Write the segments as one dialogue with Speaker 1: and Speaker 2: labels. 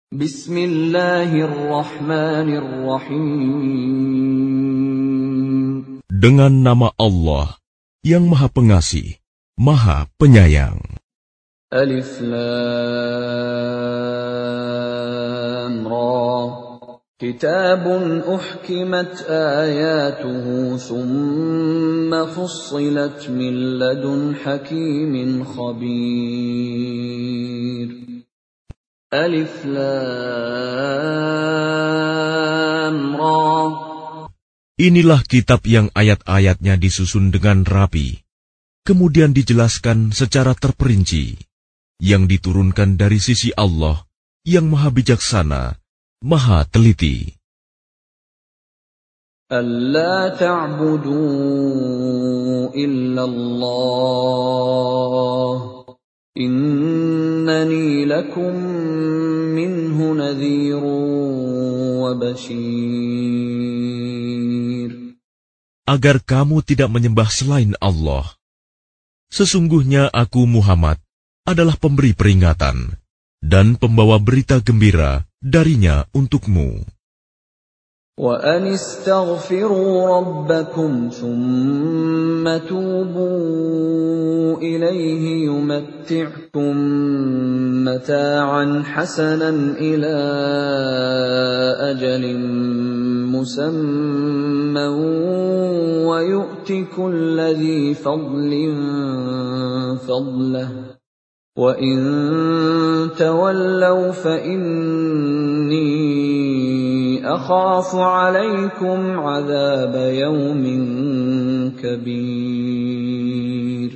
Speaker 1: Bismillahirrahmanirrahim.
Speaker 2: Dengan nama Allah yang Maha Pengasih, Maha Penyayang.
Speaker 1: Alif Lam Ra. Kitabun uhkimat ayatuhu thumma fussilat min ladun hakimin khabir. Alif Lam Ra.
Speaker 2: Inilah kitab yang ayat-ayatnya disusun dengan rapi, kemudian dijelaskan secara terperinci, yang diturunkan dari sisi Allah yang Maha Bijaksana, Maha Teliti.
Speaker 1: Alla ta'budu illallah, innani lakum minhu nadhirun wa bashir.
Speaker 2: Agar kamu tidak menyembah selain Allah. Sesungguhnya aku Muhammad adalah pemberi peringatan dan pembawa berita gembira darinya untukmu.
Speaker 1: Wa anistaghfiru rabbakum thumma tubu ilayhi yumatti'kum mata'an hasanan ila ajalin musamman wa yu'ti kulli dhi fadlin fadlahu wa in tawallaw fa inni akhafu 'alaykum 'adzab yawmin kabir.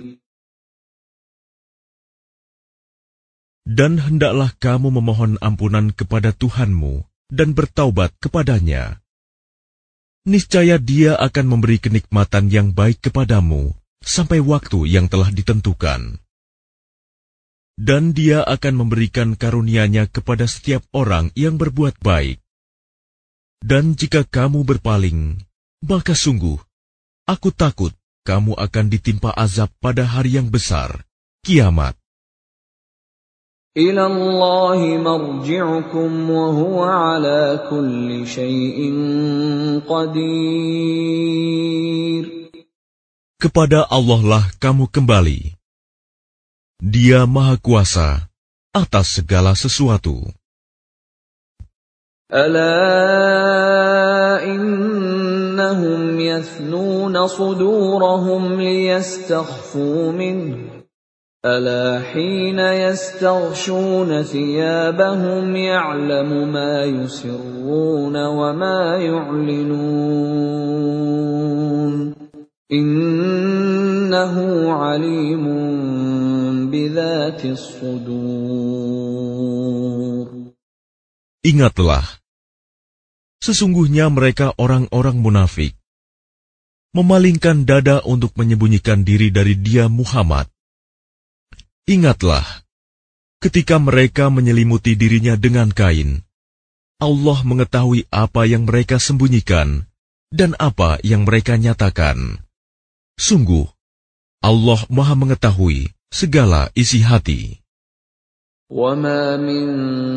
Speaker 2: Dan hendaklah kamu memohon ampunan kepada Tuhanmu dan bertaubat kepadanya. Niscaya Dia akan memberi kenikmatan yang baik kepadamu sampai waktu yang telah ditentukan. Dan Dia akan memberikan karunia-Nya kepada setiap orang yang berbuat baik. Dan jika kamu berpaling, maka sungguh, aku takut kamu akan ditimpa azab pada hari yang besar, kiamat.
Speaker 1: Ila Allahi marji'ukum wa huwa ala kulli syai'in qadir.
Speaker 2: Kepada Allah lah kamu kembali. Dia Maha Kuasa atas segala sesuatu.
Speaker 1: Ala innahum yathnuna sudurahum liyastakhfu minhu. Ala hina yastaghshuna thiyabahum ya'lamu ma yusirruna wa ma yu'linun. Innahu alimun bidhatis sudur.
Speaker 2: Ingatlah, sesungguhnya mereka orang-orang munafik, memalingkan dada untuk menyembunyikan diri dari Dia Muhammad. Ingatlah, ketika mereka menyelimuti dirinya dengan kain, Allah mengetahui apa yang mereka sembunyikan dan apa yang mereka nyatakan. Sungguh, Allah Maha mengetahui segala isi hati.
Speaker 1: وَمَا مِن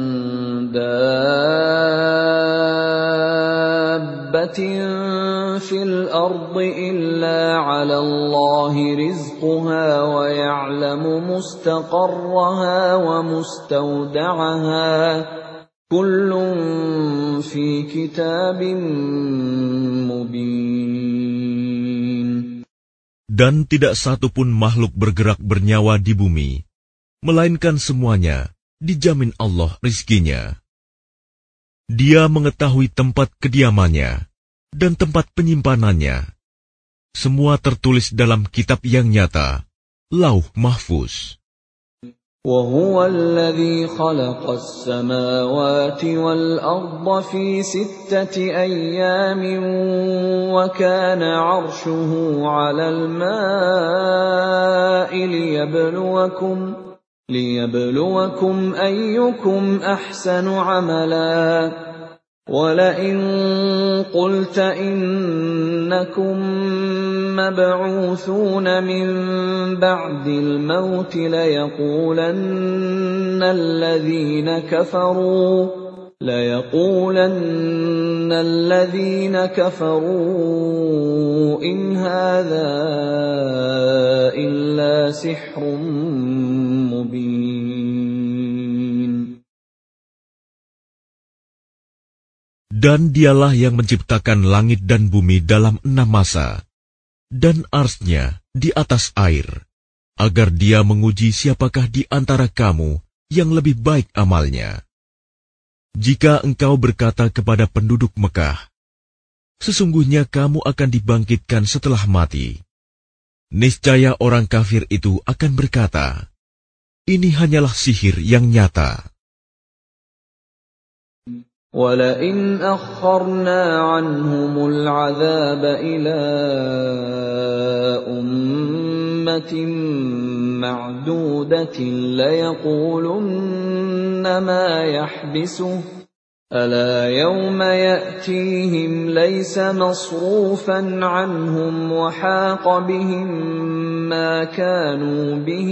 Speaker 1: دَابَّةٍ فِي الْأَرْضِ إِلَّا عَلَى اللَّهِ رِزْقُهَا وَيَعْلَمُ مُسْتَقَرَّهَا وَمُسْتَوْدَعَهَا كُلٌّ فِي كِتَابٍ مُبِينٍ.
Speaker 2: Dan tidak satu pun makhluk bergerak bernyawa di bumi, melainkan semuanya dijamin Allah rizkinya. Dia mengetahui tempat kediamannya dan tempat penyimpanannya. Semua tertulis dalam kitab yang nyata, Lauh Mahfuz.
Speaker 1: وَهُوَ الَّذِي خَلَقَ السَّمَاوَاتِ وَالْأَرْضَ فِي 6 أَيَّامٍ وَكَانَ عَرْشُهُ عَلَى الْمَاءِ لِيَبْلُوَكُمْ أَيُّكُمْ أَحْسَنُ عَمَلًا. وَلَئِن قُلْتَ إِنَّكُمْ مَبْعُوثُونَ مِنْ بَعْدِ الْمَوْتِ لَيَقُولَنَّ الَّذِينَ كَفَرُوا إِنْ هَذَا إِلَّا سِحْرٌ مُبِينٌ.
Speaker 2: Dan dialah yang menciptakan langit dan bumi dalam 6 masa, dan arsy-Nya di atas air, agar Dia menguji siapakah di antara kamu yang lebih baik amalnya. Jika engkau berkata kepada penduduk Mekah, sesungguhnya kamu akan dibangkitkan setelah mati, niscaya orang kafir itu akan berkata, ini hanyalah sihir yang nyata.
Speaker 1: وَلَئِنْ أَخَّرْنَا عَنْهُمُ الْعَذَابَ إِلَىٰ أُمَّةٍ مَّعْدُودَةٍ لَيَقُولُنَّ مَا يَحْبِسُهُ أَلَا يَوْمَ يَأْتِيهِمْ لَيْسَ مَصْرُوفًا عَنْهُمْ وَحَاقَ بِهِم مَّا كَانُوا بِهِ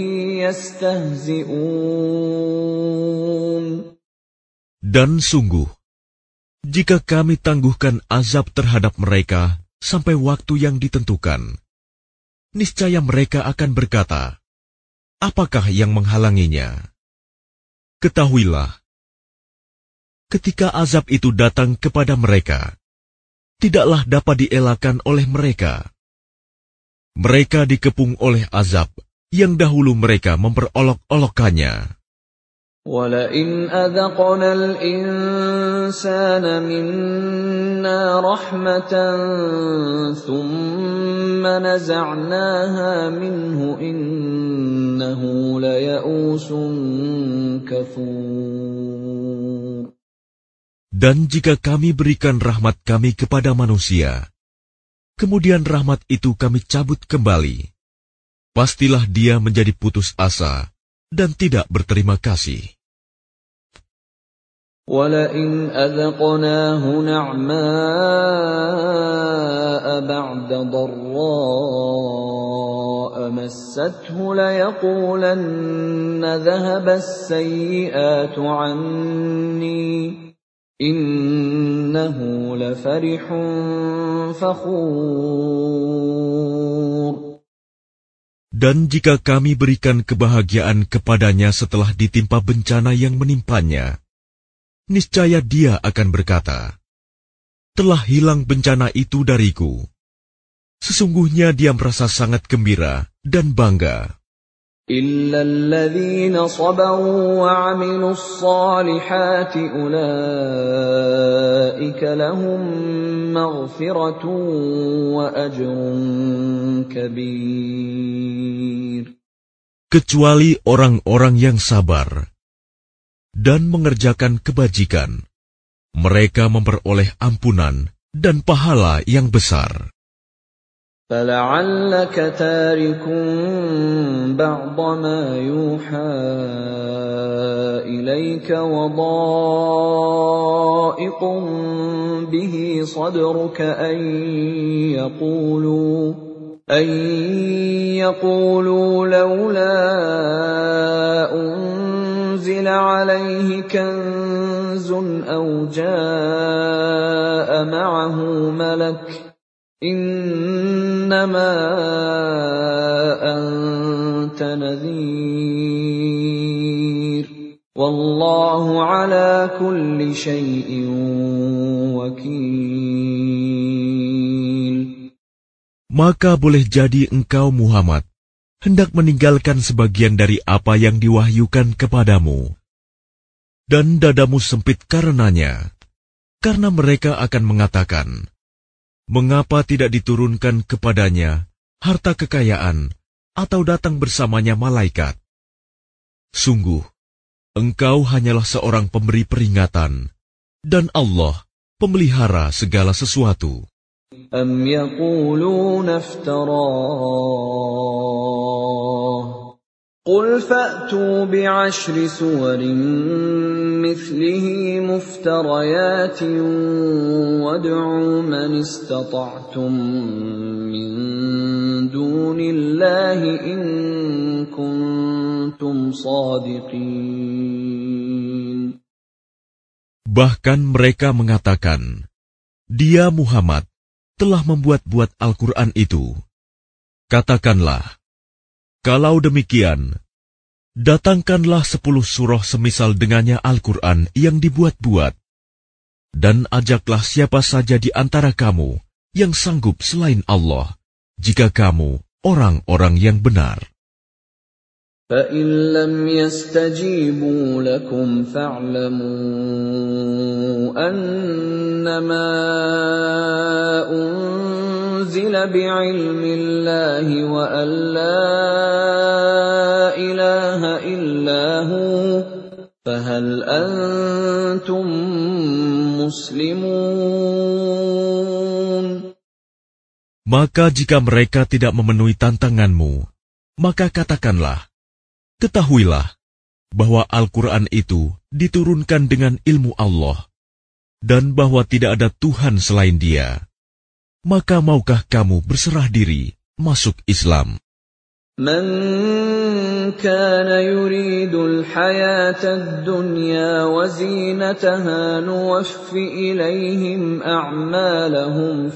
Speaker 1: يَسْتَهْزِئُونَ.
Speaker 2: Dan sungguh, jika kami tangguhkan azab terhadap mereka sampai waktu yang ditentukan, niscaya mereka akan berkata, apakah yang menghalanginya? Ketahuilah, ketika azab itu datang kepada mereka, tidaklah dapat dielakkan oleh mereka. Mereka dikepung oleh azab yang dahulu mereka memperolok-olokkannya.
Speaker 1: وَلَئِنْ أَذَقْنَا الْإِنسَانَ مِنَّا رَحْمَةً ثُمَّ نَزَعْنَاهَا مِنْهُ إِنَّهُ لَيَئُوسٌ كَفُورٌ.
Speaker 2: Dan jika kami berikan rahmat kami kepada manusia, kemudian rahmat itu kami cabut kembali, pastilah dia menjadi putus asa dan tidak berterima kasih.
Speaker 1: وَلَئِنْ أَذَقْنَاهُ نَعْمَاءَ بَعْدَ ضَرَّاءَ مَسَّتْهُ لَيَقُولَنَّ ذَهَبَ السَّيِّئَاتُ عَنِّي إِنَّهُ لَفَرِحٌ فَخُورٌ.
Speaker 2: Dan jika kami berikan kebahagiaan kepadanya setelah ditimpa bencana yang menimpanya, niscaya dia akan berkata, telah hilang bencana itu dariku. Sesungguhnya dia merasa sangat gembira dan bangga.
Speaker 1: إِلَّا الَّذِينَ صَبَرُوا وَعَمِلُوا الصَّالِحَاتِ أُولَئِكَ لَهُم مَّغْفِرَةٌ وَأَجْرٌ كَبِيرٌ.
Speaker 2: Kecuali orang-orang yang sabar dan mengerjakan kebajikan, mereka memperoleh ampunan dan pahala yang besar.
Speaker 1: فَلَعَلَّكَ تَارِكٌ بَعْضَ مَا يُوحَىٰ إِلَيْكَ وَضَائِقٌ بِهِ صَدْرُكَ أَن يَقُولُوا لَوْلَا أُنزِلَ عَلَيْهِ كَنزٌ أَوْ جَاءَ مَعَهُ مَلَكٌ إِنَّمَا أَنتَ نَذِيرٌ وَاللَّهُ عَلَى كُلِّ شَيْءٍ وَكِيلٌ.
Speaker 2: Maka boleh jadi engkau Muhammad hendak meninggalkan sebagian dari apa yang diwahyukan kepadamu, dan dadamu sempit karenanya, karena mereka akan mengatakan, mengapa tidak diturunkan kepadanya harta kekayaan atau datang bersamanya malaikat? Sungguh, engkau hanyalah seorang pemberi peringatan, dan Allah pemelihara segala sesuatu.
Speaker 1: أَمْ يَقُولُونَ افْتَرَاهُ قل فأتوا بعشر سور مثله مفتريات وادعوا من استطعتم من دون الله إن كنتم صادقين.
Speaker 2: Bahkan mereka mengatakan, Dia Muhammad telah membuat-buat Al-Quran itu. Katakanlah, kalau demikian, datangkanlah 10 surah semisal dengannya Al-Quran yang dibuat-buat, dan ajaklah siapa saja di antara kamu yang sanggup selain Allah, jika kamu orang-orang yang benar.
Speaker 1: فَإِن لَّمْ يَسْتَجِيبُوا لَكُمْ فَاعْلَمُوا أَنَّمَا أُنزِلَ بِعِلْمِ اللَّهِ وَأَن لَّا إِلَٰهَ إِلَّا هُوَ فَهَلْ أَنتُم مُّسْلِمُونَ.
Speaker 2: Maka jika mereka tidak memenuhi tantanganmu, maka katakanlah, ketahuilah bahwa Al-Quran itu diturunkan dengan ilmu Allah, dan bahwa tidak ada Tuhan selain Dia. Maka maukah kamu berserah diri masuk Islam?
Speaker 1: Man kana yuridul hayatad dunya wa zinataha nuwaffi ilayhim a'malahum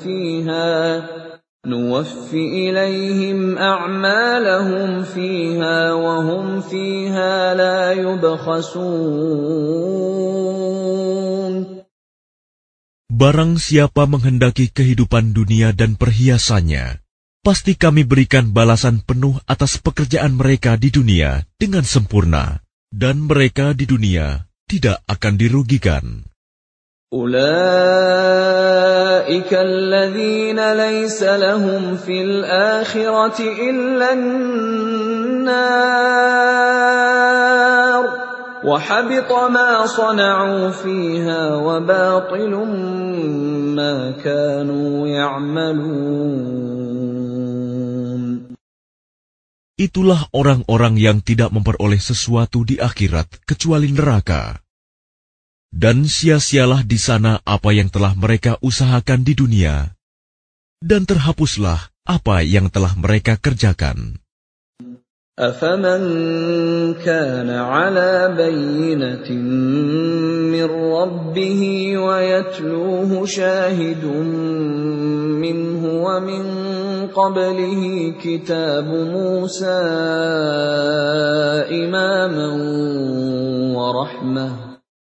Speaker 1: fiha wa hum fiha la yubkhasun.
Speaker 2: Barang siapa menghendaki kehidupan dunia dan perhiasannya, pasti kami berikan balasan penuh atas pekerjaan mereka di dunia dengan sempurna, dan mereka di dunia tidak akan dirugikan.
Speaker 1: أولئك الذين ليس لهم في الآخرة إلا النار وحبط ما صنعوا فيها وباطل ما كانوا يعملون.
Speaker 2: Itulah orang-orang yang tidak memperoleh sesuatu di akhirat kecuali neraka. Dan sia-sialah di sana apa yang telah mereka usahakan di dunia, dan terhapuslah apa yang telah mereka kerjakan.
Speaker 1: أَفَمَنْ كَانَ عَلَى بَيِّنَةٍ مِّن رَّبِّهِ وَيَتْلُوهُ شَاهِدٌ مِّنْهُ وَمِن قَبْلِهِ كِتَابُ مُوسَىٰ إِمَامًا وَرَحْمَةً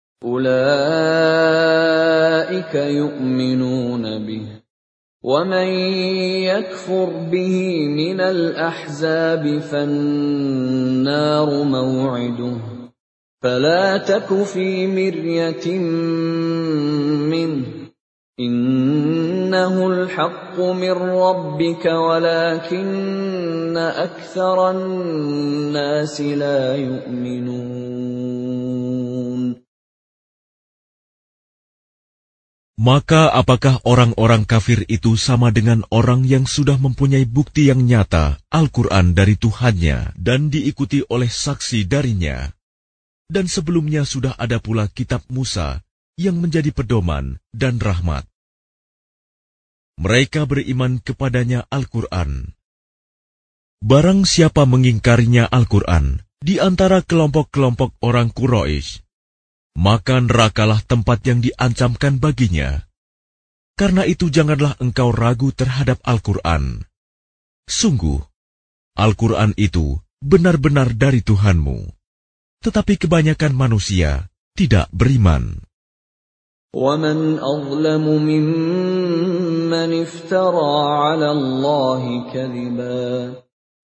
Speaker 1: أولئك يؤمنون به ومن يكفر به من الأحزاب فالنار موعده فلا تك في مرية منه إنه الحق من ربك ولكن أكثر الناس لا يؤمنون.
Speaker 2: Maka apakah orang-orang kafir itu sama dengan orang yang sudah mempunyai bukti yang nyata Al-Quran dari Tuhannya dan diikuti oleh saksi darinya? Dan sebelumnya sudah ada pula kitab Musa yang menjadi pedoman dan rahmat. Mereka beriman kepadanya Al-Quran. Barang siapa mengingkarinya Al-Quran di antara kelompok-kelompok orang Quraisy, maka nerakalah tempat yang diancamkan baginya. Karena itu janganlah engkau ragu terhadap Al-Quran. Sungguh, Al-Quran itu benar-benar dari Tuhanmu. Tetapi kebanyakan manusia tidak beriman.
Speaker 1: وَمَنْ أَظْلَمُ مِمَّنِ افْتَرَى عَلَى اللَّهِ كَذِبًا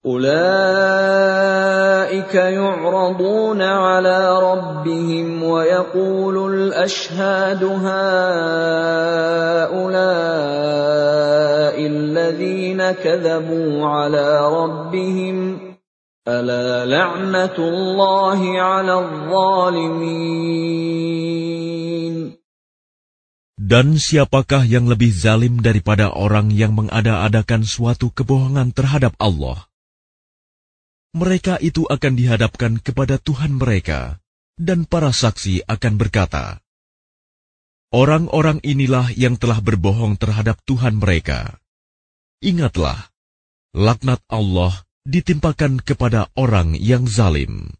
Speaker 1: أولئك يعرضون على ربهم ويقول الأشهاد هؤلاء الذين كذبوا على ربهم ألا لعنة الله على الظالمين.
Speaker 2: Dan siapakah yang lebih zalim daripada orang yang mengada-adakan suatu kebohongan terhadap Allah? mereka itu akan dihadapkan kepada Tuhan mereka, dan para saksi akan berkata, orang-orang inilah yang telah berbohong terhadap Tuhan mereka. Ingatlah, laknat Allah ditimpakan kepada orang yang zalim.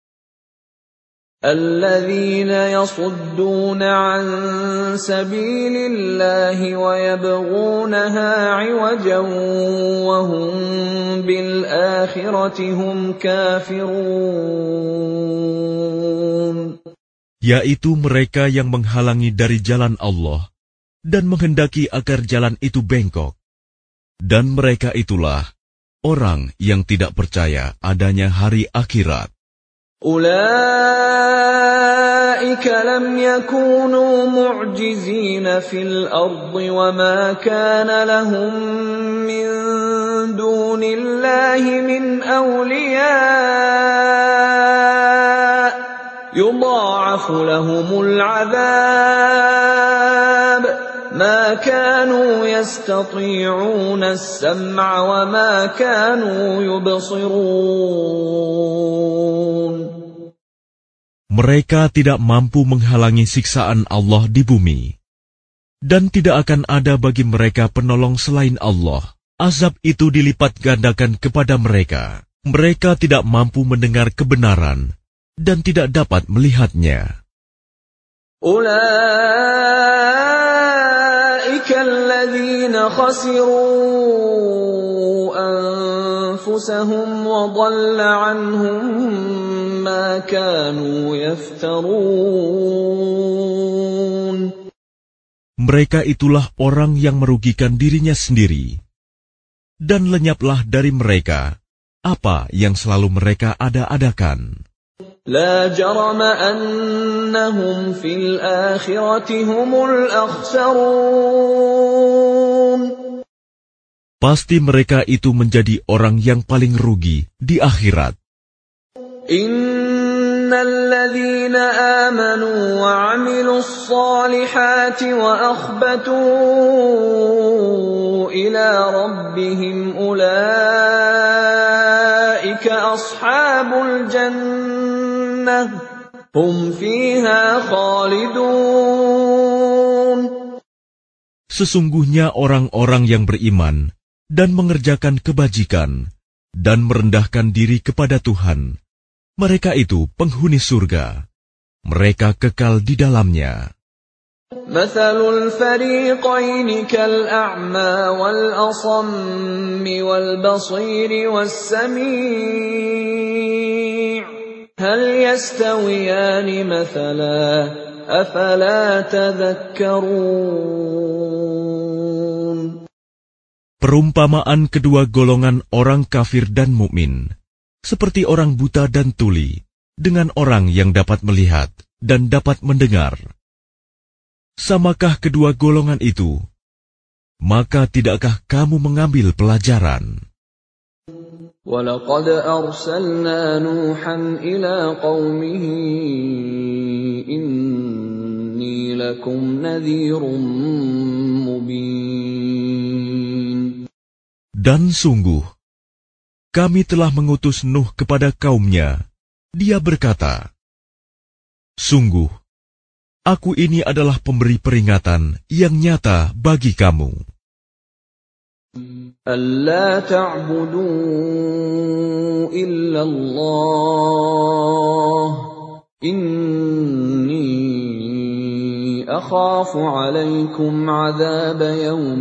Speaker 1: الذين يصدون عن سبيل الله ويبغونها عوجا وهم بالآخرة هم كافرون.
Speaker 2: Yaitu mereka yang menghalangi dari jalan Allah dan menghendaki agar jalan itu bengkok. Dan mereka itulah orang yang tidak percaya adanya hari akhirat.
Speaker 1: أولئك لم يكونوا معجزين في الأرض وما كان لهم من دون الله من أولياء يضاعف لهم العذاب ما كانوا يستطيعون السمع وما كانوا يبصرون.
Speaker 2: Mereka tidak mampu menghalangi siksaan Allah di bumi, dan tidak akan ada bagi mereka penolong selain Allah. Azab itu dilipat gandakan kepada mereka. Mereka tidak mampu mendengar kebenaran dan tidak dapat melihatnya.
Speaker 1: أولئك الذين خسروا أنفسهم وضل عنهم ما كانوا يفترون.
Speaker 2: Mereka itulah orang yang merugikan dirinya sendiri, dan lenyaplah dari mereka apa yang selalu mereka ada-adakan.
Speaker 1: لا جرم أنهم في الآخرة هم الأخسرون.
Speaker 2: Pasti mereka itu menjadi orang yang paling rugi di akhirat.
Speaker 1: إن الذين آمنوا وعملوا الصالحات وأخبتوا إلى ربهم أولئك أصحاب الجنة هم فيها خالدون.
Speaker 2: Sesungguhnya orang-orang yang beriman dan mengerjakan kebajikan dan merendahkan diri kepada Tuhan, mereka itu penghuni surga. Mereka kekal di dalamnya.
Speaker 1: مثل الفريقين كالأعمى والأصم والبصير والسميع هل يستويان مثلا أفلا تذكرون.
Speaker 2: Perumpamaan kedua golongan orang kafir dan mukmin, seperti orang buta dan tuli, dengan orang yang dapat melihat dan dapat mendengar. Samakah kedua golongan itu? Maka tidakkah kamu mengambil pelajaran?
Speaker 1: وَلَقَدْ أَرْسَلْنَا نُوحًا إِلَى قَوْمِهِ إِنِّي لَكُمْ نَذِيرٌ مُبِينٌ.
Speaker 2: Dan sungguh, kami telah mengutus Nuh kepada kaumnya. Dia berkata, sungguh, aku ini adalah pemberi peringatan yang nyata bagi kamu.
Speaker 1: أَلَّا تَعْبُدُوا إِلَّا اللَّهَ إِنِّي أَخَافُ عَلَيْكُمْ عَذَابَ يَوْمٍ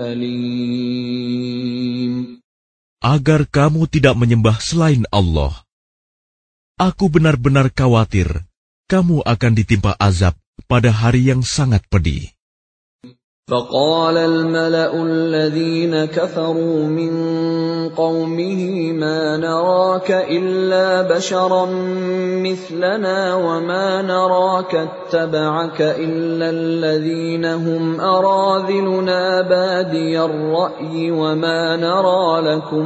Speaker 1: أَلِيمٍ.
Speaker 2: Agar kamu tidak menyembah selain Allah. Aku benar-benar khawatir kamu akan ditimpa azab pada hari yang sangat pedih.
Speaker 1: فَقَالَ الْمَلَأُ الَّذِينَ كَفَرُوا مِنْ قَوْمِهِ مَا نَرَاكَ إِلَّا بَشَرًا مِثْلَنَا وَمَا نَرَاكَ اتَّبَعَكَ إِلَّا الَّذِينَ هُمْ أَرَاذِلُنَا بَادِيَ الرَّأْيِ وَمَا نَرَى لَكُمْ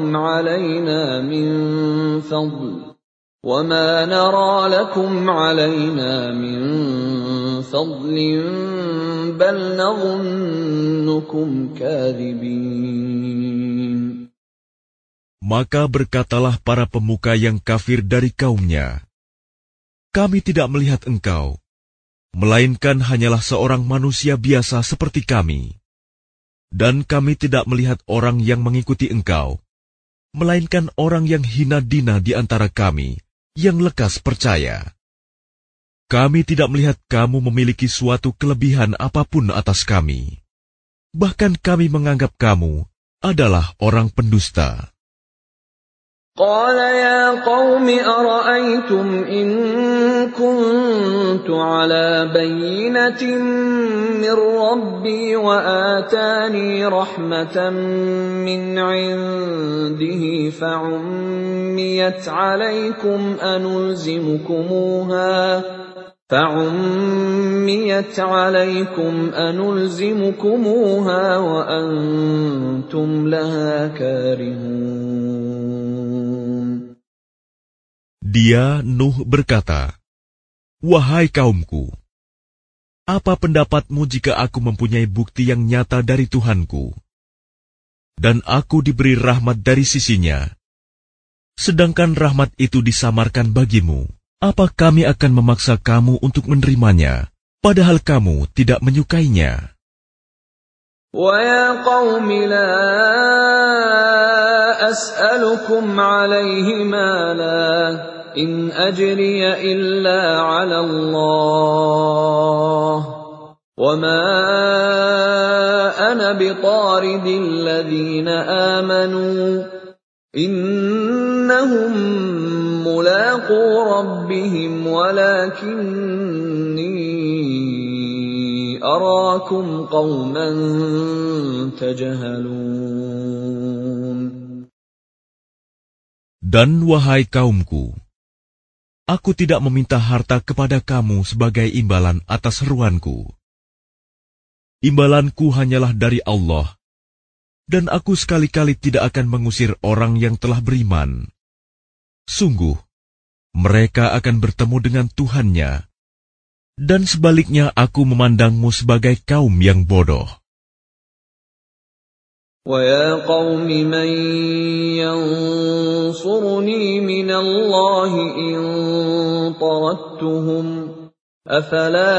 Speaker 1: عَلَيْنَا مِنْ فَضْلٍ بَلْ نَظُنُّكُمْ كَاذِبِينَ.
Speaker 2: Maka berkatalah para pemuka yang kafir dari kaumnya, "Kami tidak melihat engkau, melainkan hanyalah seorang manusia biasa seperti kami. Dan kami tidak melihat orang yang mengikuti engkau, melainkan orang yang hina dina di antara kami, yang lekas percaya. Kami tidak melihat kamu memiliki suatu kelebihan apapun atas kami. Bahkan kami menganggap kamu adalah orang pendusta."
Speaker 1: قال يا قوم أرأيتم إن كنت على بينة من ربي وآتاني رحمة من عنده فعميت عليكم أنلزمكموها وأنتم لها كارهون.
Speaker 2: Dia, Nuh, berkata, "Wahai kaumku, apa pendapatmu jika aku mempunyai bukti yang nyata dari Tuhanku, dan aku diberi rahmat dari sisinya, sedangkan rahmat itu disamarkan bagimu? Apa kami akan memaksa kamu untuk menerimanya, padahal kamu tidak menyukainya?"
Speaker 1: وَيَا قَوْمِ لَا أَسْأَلُكُمْ عَلَيْهِ مَالًا إِنْ أَجْرِيَ إِلَّا عَلَى اللَّهِ وَمَا أَنَا بِطَارِدِ الَّذِينَ آمَنُوا إِنَّهُمْ مُلَاقُو رَبِّهِمْ وَلَكِنِّي أَرَاكُمْ قَوْمًا تَجْهَلُونَ.
Speaker 2: Dan wahai kaumku, aku tidak meminta harta kepada kamu sebagai imbalan atas seruanku. Imbalanku hanyalah dari Allah, dan aku sekali-kali tidak akan mengusir orang yang telah beriman. Sungguh, mereka akan bertemu dengan Tuhannya, dan sebaliknya aku memandangmu sebagai kaum yang bodoh.
Speaker 1: وَيَا قَوْمِ مَنْ يَنْصُرُنِي مِنَ اللَّهِ إِنْ طَرَدتُّهُمْ أَفَلَا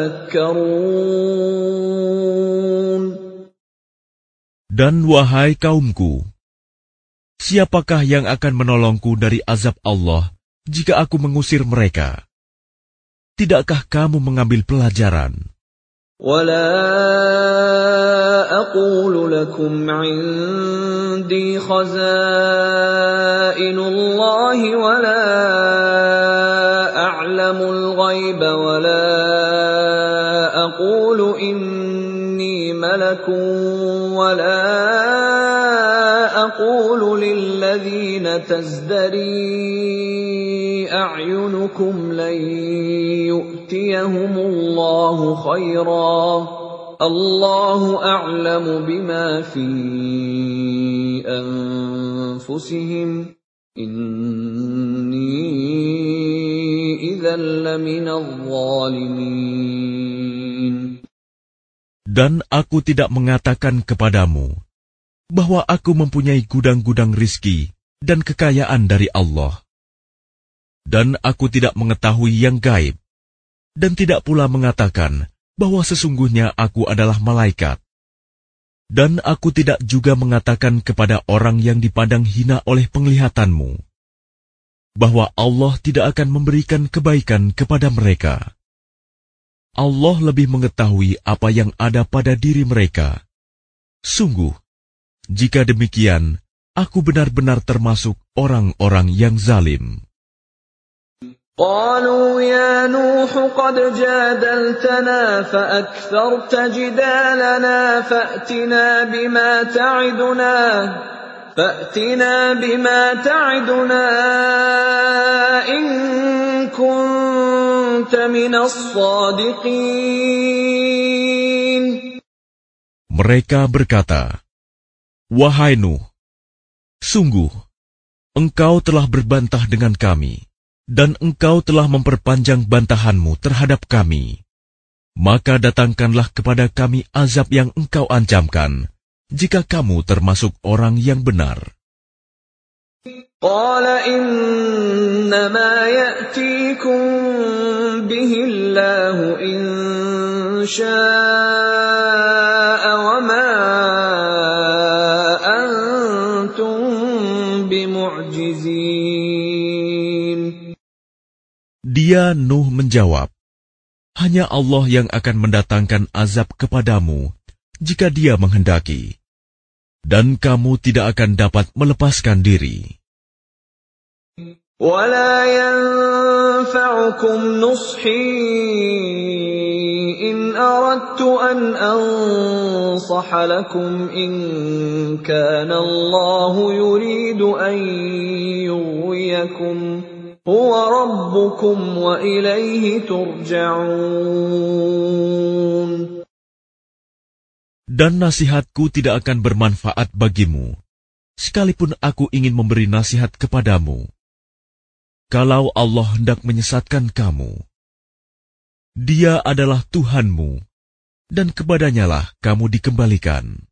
Speaker 1: تَذَكَّرُونَ.
Speaker 2: Dan wahai kaumku, siapakah yang akan menolongku dari azab Allah jika aku mengusir mereka? Tidakkah kamu mengambil pelajaran?
Speaker 1: وَلَا أَقُولُ لَكُمْ عِنْدِي خَزَائِنُ اللَّهِ وَلَا أَعْلَمُ الْغَيْبَ وَلَا أَقُولُ إِنِّي مَلَكٌ وَلَا أَقُولُ لِلَّذِينَ تَزْدَرِي أَعْيُنُكُمْ لَنْ يُؤْتِيَهُمُ اللَّهُ خَيْرًا اللَّهُ أَعْلَمُ بِمَا فِي أَنفُسِهِمْ إِنِّي إِذًا لَّمِنَ الظَّالِمِينَ.
Speaker 2: Dan aku tidak mengatakan kepadamu bahwa aku mempunyai gudang-gudang rizki dan kekayaan dari Allah. Dan aku tidak mengetahui yang gaib, dan tidak pula mengatakan bahwa sesungguhnya aku adalah malaikat. Dan aku tidak juga mengatakan kepada orang yang dipandang hina oleh penglihatanmu, bahwa Allah tidak akan memberikan kebaikan kepada mereka. Allah lebih mengetahui apa yang ada pada diri mereka. Sungguh, jika demikian, aku benar-benar termasuk orang-orang yang zalim.
Speaker 1: قالوا يا نوح قد جادلتنا فأكثرت جدالنا فأتنا بما تعدنا إن كنت من الصادقين.
Speaker 2: Mereka berkata, "Wahai Nuh, sungguh, engkau telah berbantah dengan kami, dan engkau telah memperpanjang bantahanmu terhadap kami. Maka datangkanlah kepada kami azab yang engkau ancamkan, jika kamu termasuk orang yang benar."
Speaker 1: قال إنما يأتيكم به الله إن شاء وما أنتم بمعجزين.
Speaker 2: Dia Nuh menjawab, hanya Allah yang akan mendatangkan azab kepadamu jika Dia menghendaki, dan kamu tidak akan dapat melepaskan diri.
Speaker 1: وَلَا يَنفَعُكُمْ نُصْحِي إِنْ أَرَدْتُ أَنْ أَنصَحَ لَكُمْ إِنْ كَانَ اللَّهُ يُرِيدُ أَنْ يُغْوِيَكُمْ هُوَ رَبُّكُمْ وَإِلَيْهِ تُرْجَعُونَ.
Speaker 2: Dan nasihatku tidak akan bermanfaat bagimu, sekalipun aku ingin memberi nasihat kepadamu. Kalau Allah hendak menyesatkan kamu, Dia adalah Tuhanmu, dan kepadanyalah kamu dikembalikan.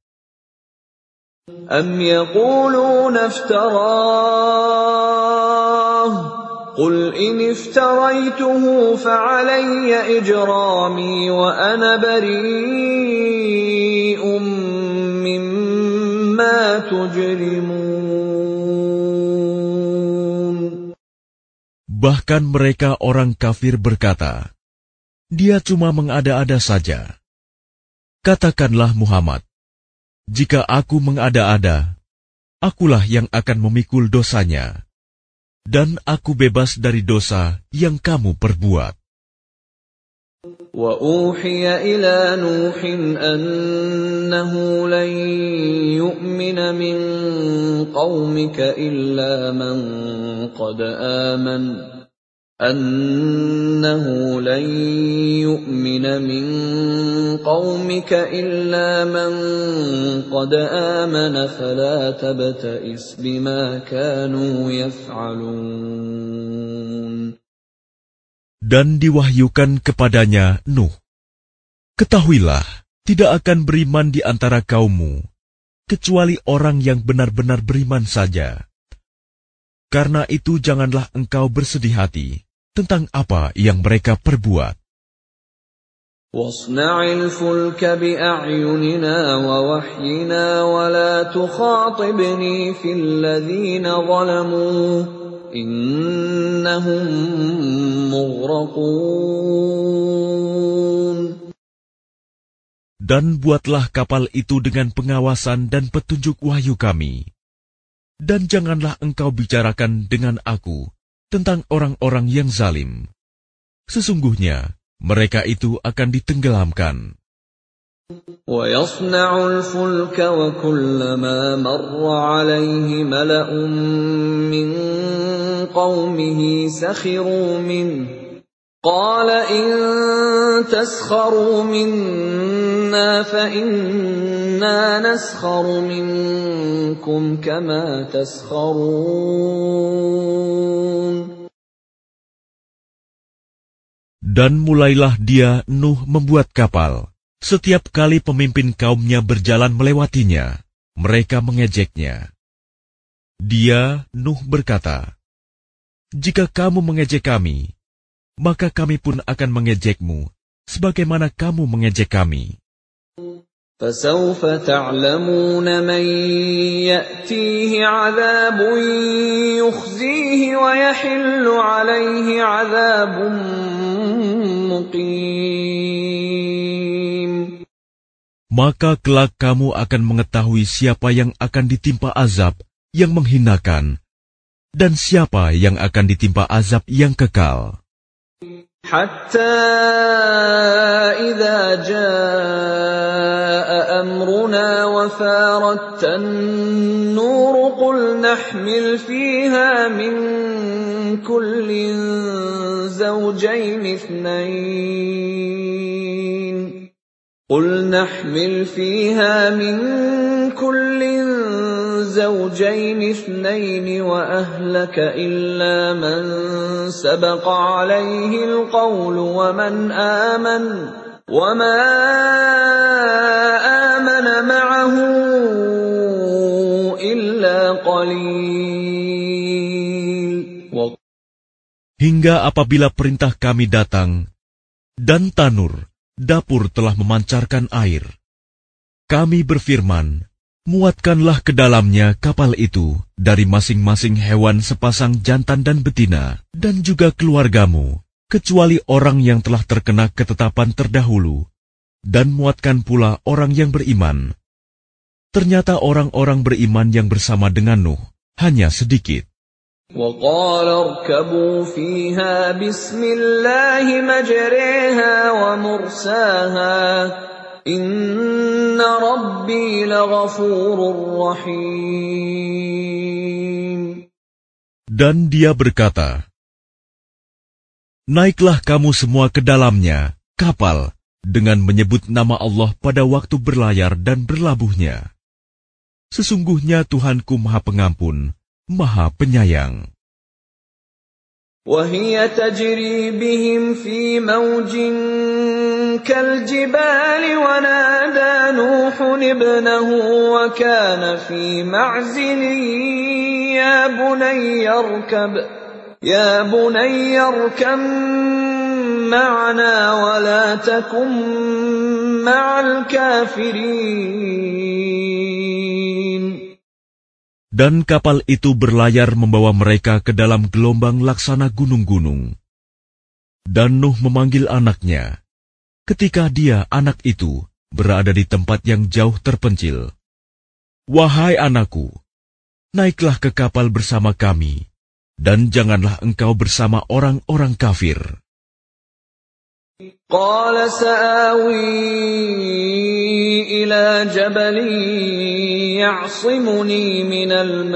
Speaker 1: أَمْ يَقُولُونَ افْتَرَاهُ قُلْ إِنِ افْتَرَيْتُهُ فَعَلَيَّ إِجْرَامِي وَأَنَا بَرِيءٌ مِّمَّا تُجْرِمُونَ.
Speaker 2: Bahkan mereka orang kafir berkata, Dia cuma mengada-ada saja. Katakanlah Muhammad, jika aku mengada-ada, akulah yang akan memikul dosanya, dan aku bebas dari dosa yang kamu perbuat.
Speaker 1: وَأُوحِيَ إِلَى نُوحٍ أَنَّهُ لَن يُؤْمِنَ مِن قَوْمِكَ إِلَّا مَن قَدْ آمَنَ فَلَا تَبْتَئِسْ بِمَا كَانُوا يَفْعَلُونَ.
Speaker 2: Dan diwahyukan kepadanya Nuh, ketahuilah, tidak akan beriman di antara kaummu, kecuali orang yang benar-benar beriman saja. Karena itu janganlah engkau bersedih hati tentang apa yang mereka perbuat.
Speaker 1: وَاصْنَعِ الْفُلْكَ بِأَعْيُنِنَا وَوَحْيِنَا وَلَا تُخَاطِبْنِي فِي الَّذِينَ ظَلَمُوا إِنَّهُمْ مُغْرَقُونَ.
Speaker 2: Dan buatlah kapal itu dengan pengawasan dan petunjuk wahyu kami. Dan janganlah engkau bicarakan dengan aku tentang orang-orang yang zalim. Sesungguhnya mereka itu akan ditenggelamkan.
Speaker 1: وَيَصْنَعُ الْفُلْكَ وَكُلَّمَا مَرَّ عَلَيْهِ مَلَأٌ مِّن قَوْمِهِ سَخِرُوا مِنْهُ قَالَ إِن تَسْخَرُوا مِنَّا فَإِنَّا نَسْخَرُ مِنكُمْ كَمَا تَسْخَرُونَ.
Speaker 2: Dan mulailah dia Nuh membuat kapal. Setiap kali pemimpin kaumnya berjalan melewatinya, mereka mengejeknya. Dia, Nuh, berkata, jika kamu mengejek kami, maka kami pun akan mengejekmu, sebagaimana kamu mengejek kami.
Speaker 1: فَسَوْفَ تَعْلَمُونَ مَنْ يَأْتِيهِ عَذَابٌ يُخْزِيهِ وَيَحِلُّ عَلَيْهِ عَذَابٌ مُقِيمٌ.
Speaker 2: Maka kelak kamu akan mengetahui siapa yang akan ditimpa azab yang menghinakan, dan siapa yang akan ditimpa azab yang kekal.
Speaker 1: حَتَّى إِذَا جَاءَ أَمْرُنَا وَفَارَتِ النُّورُ قُلْ نَحْمِلْ فِيهَا مِنْ كُلٍّ زَوْجَيْنِ اثْنَيْنِ وَأَهْلَكَ إِلَّا مَنْ سَبَقَ عَلَيْهِ الْقَوْلُ وَمَنْ آمَنَ وَمَا آمَنَ مَعَهُ إِلَّا قَلِيلٌ.
Speaker 2: hingga apabila perintah kami datang, dan tanur, dapur telah memancarkan air. Kami berfirman, muatkanlah ke dalamnya kapal itu dari masing-masing hewan sepasang jantan dan betina, dan juga keluargamu, kecuali orang yang telah terkena ketetapan terdahulu, dan muatkan pula orang yang beriman. Ternyata orang-orang beriman yang bersama dengan Nuh hanya sedikit.
Speaker 1: وَقَالَ ارْكَبُوا فِيهَا بِسْمِ اللَّهِ مَجْرَاهَا وَمُرْسَاهَا إِنَّ رَبِّي لَغَفُورٌ رَّحِيمٌ.
Speaker 2: Dan dia berkata, naiklah kamu semua ke dalamnya, kapal, dengan menyebut nama Allah pada waktu berlayar dan berlabuhnya. Sesungguhnya Tuhanku Maha Pengampun, Maha Penyayang.
Speaker 1: وَهِيَ تَجْرِي بِهِمْ فِي مَوْجٍ كَالْجِبَالِ وَنَادَى نُوحٌ ابْنَهُ وَكَانَ فِي مَعْزِلٍ يَا بُنَيَّ ارْكَب مَّعَنَا وَلَا تَكُن مَّعَ الْكَافِرِينَ.
Speaker 2: Dan kapal itu berlayar membawa mereka ke dalam gelombang laksana gunung-gunung. Dan Nuh memanggil anaknya, ketika dia, anak itu, berada di tempat yang jauh terpencil. Wahai anakku, naiklah ke kapal bersama kami, dan janganlah engkau bersama orang-orang kafir.
Speaker 1: قَالَ سَآوِي إِلَى جَبَلٍ يَعْصِمُنِي مِنَ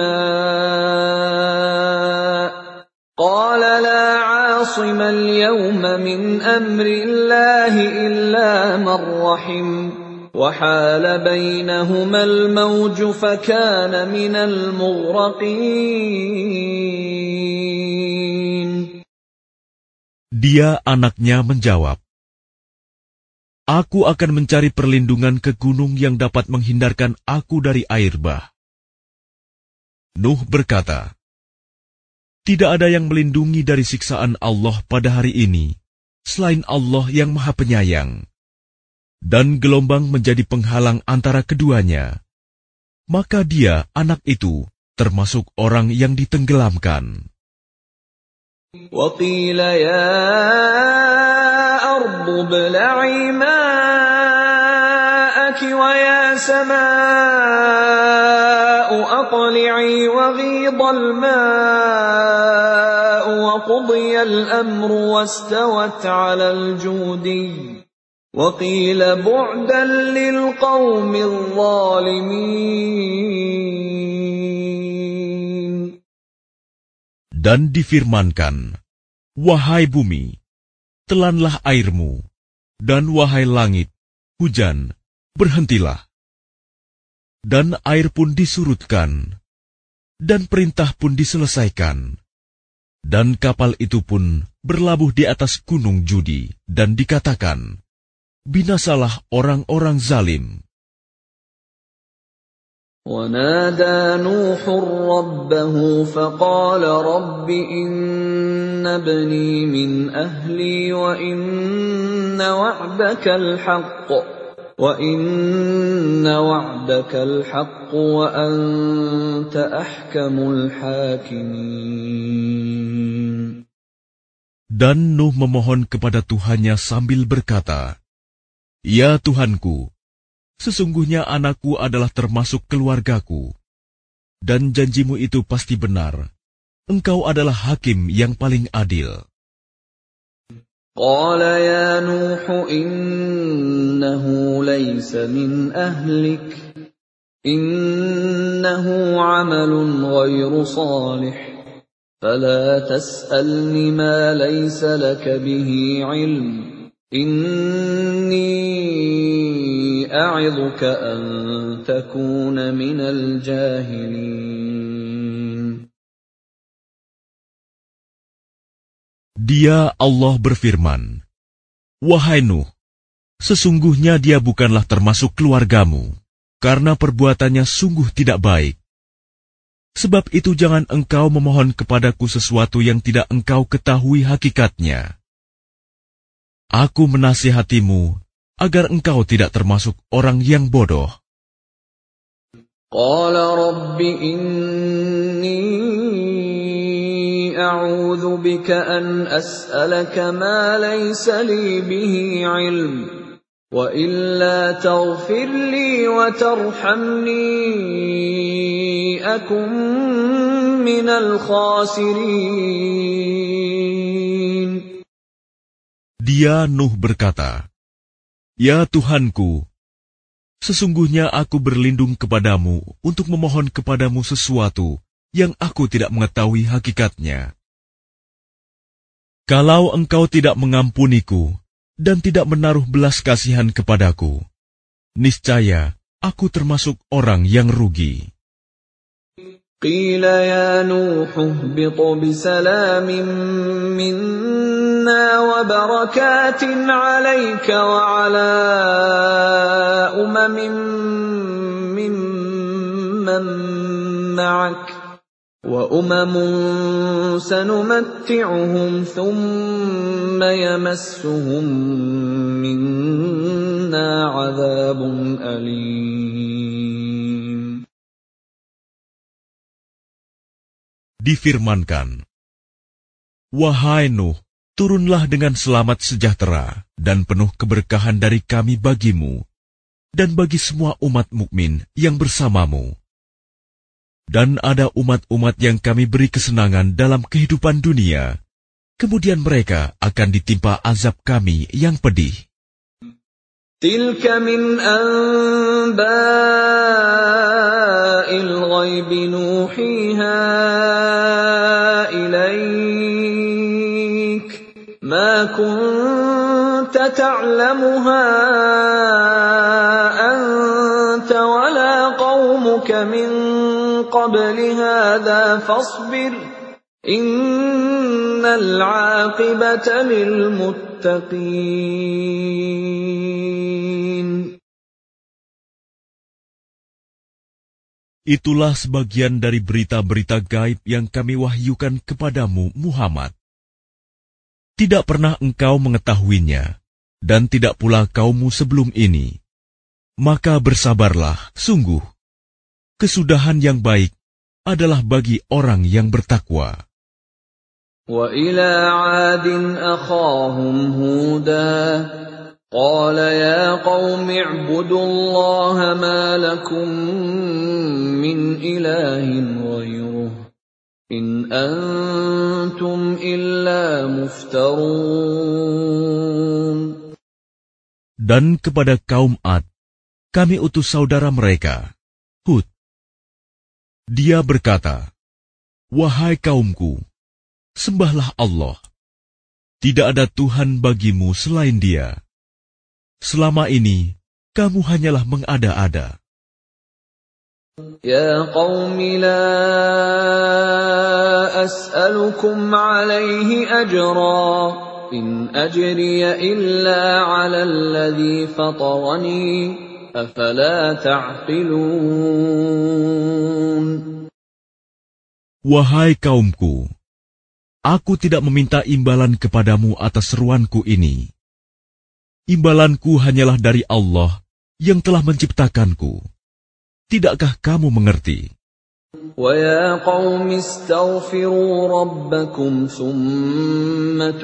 Speaker 1: الْمَاءِ قَالَ لَا عَاصِمَ الْيَوْمَ مِنْ أَمْرِ اللَّهِ إِلَّا مَنْ رَحِمَ وَحَالَ بَيْنَهُمَا الْمَوْجُ فَكَانَ مِنَ الْمُغْرَقِينَ.
Speaker 2: Dia, anaknya, menjawab, aku akan mencari perlindungan ke gunung yang dapat menghindarkan aku dari air bah. Nuh berkata, tidak ada yang melindungi dari siksaan Allah pada hari ini, selain Allah yang Maha Penyayang. Dan gelombang menjadi penghalang antara keduanya. Maka dia, anak itu, termasuk orang yang ditenggelamkan.
Speaker 1: وَقِيلَ يَا أَرْضُ ابْلَعِي مَاءَكِ وَيَا سَمَاءُ أَقْلِعِي وَغِيضَ الْمَاءُ وَقُضِيَ الْأَمْرُ وَاسْتَوَتْ عَلَى الْجُودِيِّ وَقِيلَ بُعْدًا لِلْقَوْمِ الظَّالِمِينَ.
Speaker 2: Dan difirmankan, wahai bumi, telanlah airmu, dan wahai langit, hujan, berhentilah. Dan air pun disurutkan, dan perintah pun diselesaikan. Dan kapal itu pun berlabuh di atas gunung Judi, dan dikatakan, binasalah orang-orang zalim.
Speaker 1: وَنَادَى نُوحٌ رَبَّهُ فَقَالَ رَبِّ إِنَّ ابْنِي مِنْ أَهْلِي وَإِنَّ وَعْدَكَ الْحَقُّ وَأَنْتَ أَحْكَمُ الْحَاكِمِينَ.
Speaker 2: Dan Nuh memohon kepada Tuhannya sambil berkata, ya Tuhanku, sesungguhnya anakku adalah termasuk keluargaku, dan janjimu itu pasti benar. Engkau adalah hakim yang paling adil.
Speaker 1: قَالَ يَا نُوحُ إِنَّهُ لَيْسَ مِنْ أَهْلِكَ إِنَّهُ عَمَلٌ غَيْرُ صَالِحٍ فَلَا تَسْأَلْنِ مَا لَيْسَ لَكَ بِهِ عِلْمٌ إِنِّي أَعِظُكَ أَن تَكُونَ مِنَ الْجَاهِلِينَ.
Speaker 2: Dia, Allah berfirman, wahai Nuh, sesungguhnya dia bukanlah termasuk keluargamu, karena perbuatannya sungguh tidak baik. Sebab itu jangan engkau memohon kepadaku sesuatu yang tidak engkau ketahui hakikatnya. Aku menasihatimu agar engkau tidak termasuk orang yang bodoh.
Speaker 1: Qala Rabbi inni a'udzu bika an as'alaka ma laysa li bihi 'ilm wa illa taghfir li wa tarhamni akum minal khasirin.
Speaker 2: Dia Nuh berkata, "Ya Tuhanku, sesungguhnya aku berlindung kepadamu untuk memohon kepadamu sesuatu yang aku tidak mengetahui hakikatnya. Kalau engkau tidak mengampuniku dan tidak menaruh belas kasihan kepadaku, niscaya aku termasuk orang yang rugi."
Speaker 1: Qila ya Nuh ihbit bisalamin minna wa barakatin 'alaika wa 'ala umamin mimman ma'ak wa umamun sanumatti'uhum thumma yamassuhum minna 'adzabun alim.
Speaker 2: Difirmankan, "Wahai Nuh, turunlah dengan selamat sejahtera dan penuh keberkahan dari kami bagimu dan bagi semua umat mukmin yang bersamamu. Dan ada umat-umat yang kami beri kesenangan dalam kehidupan dunia, kemudian mereka akan ditimpa azab kami yang pedih."
Speaker 1: Tilka min anba'il ghaibi nuhiha ilaik ma kunta ta'lamuha anta wala qaumuka min qabli hadha fasbir innal 'aqibata lil muttaqin.
Speaker 2: Itulah sebagian dari berita-berita gaib yang kami wahyukan kepadamu, Muhammad. Tidak pernah engkau mengetahuinya, dan tidak pula kaummu sebelum ini. Maka bersabarlah, sungguh. Kesudahan yang baik adalah bagi orang yang bertakwa.
Speaker 1: Wa ila 'adin akhahum Huda قال يا قوم اعبدوا الله ما لكم من إله غيره إن أنتم إلا مفترون.
Speaker 2: Dan kepada kaum Ad, kami utus saudara mereka, Hud. Dia berkata, "Wahai kaumku, sembahlah Allah. Tidak ada Tuhan bagimu selain Dia. Selama ini, kamu hanyalah mengada-ada."
Speaker 1: Ya qaumi la as'alukum alaihi ajra, in ajriya illa 'ala alladhi fatarani, afala ta'qilun.
Speaker 2: Wahai kaumku, aku tidak meminta imbalan kepadamu atas seruanku ini. Imbalanku hanyalah dari Allah yang telah menciptakanku. Tidakkah kamu mengerti?
Speaker 1: Wa ya qaumi astaghfiru rabbakum thumma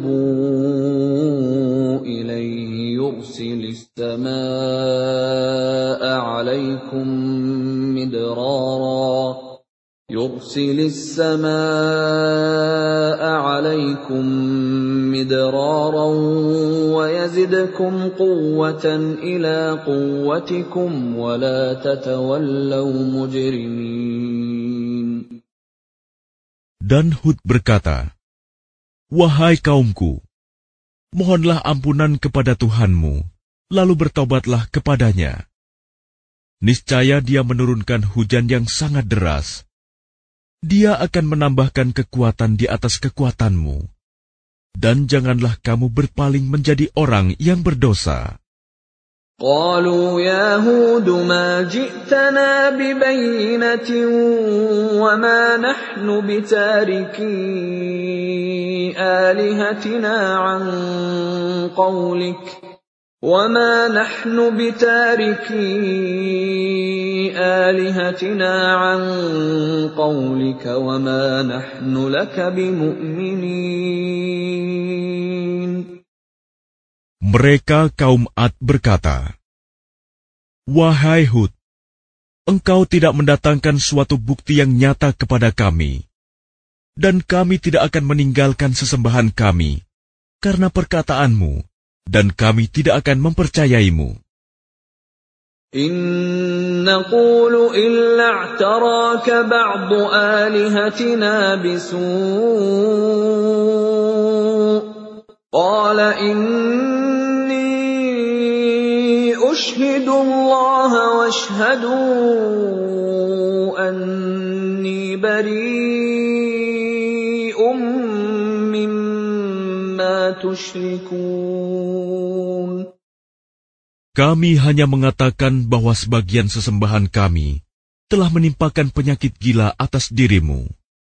Speaker 1: tubu ilayhi yursilis samaa'a 'alaykum midrara يرسل السماء عليكم مدرارا ويزدكم قوة إلى قوتكم ولا تتولوا مجرمين.
Speaker 2: Dan Hud berkata, "Wahai kaumku, mohonlah ampunan kepada Tuhanmu, lalu bertobatlah kepadanya. Niscaya Dia menurunkan hujan yang sangat deras. Dia akan menambahkan kekuatan di atas kekuatanmu. Dan janganlah kamu berpaling menjadi orang yang berdosa."
Speaker 1: قالوا يا هود ما جئتنا ببينة وما نحن بتاركي آلهتنا عن قولك وما نحن لك بمؤمنين.
Speaker 2: Mereka kaum Ad berkata, "Wahai Hud, engkau tidak mendatangkan suatu bukti yang nyata kepada kami, dan kami tidak akan meninggalkan sesembahan kami karena perkataanmu, dan kami tidak akan mempercayaimu.
Speaker 1: إن نقول إلا اعتراك بعض آلهتنا بسوء قال إني أشهد الله واشهدوا أني بريء مما تشركون.
Speaker 2: Kami hanya mengatakan bahwa sebagian sesembahan kami telah menimpakan penyakit gila atas dirimu."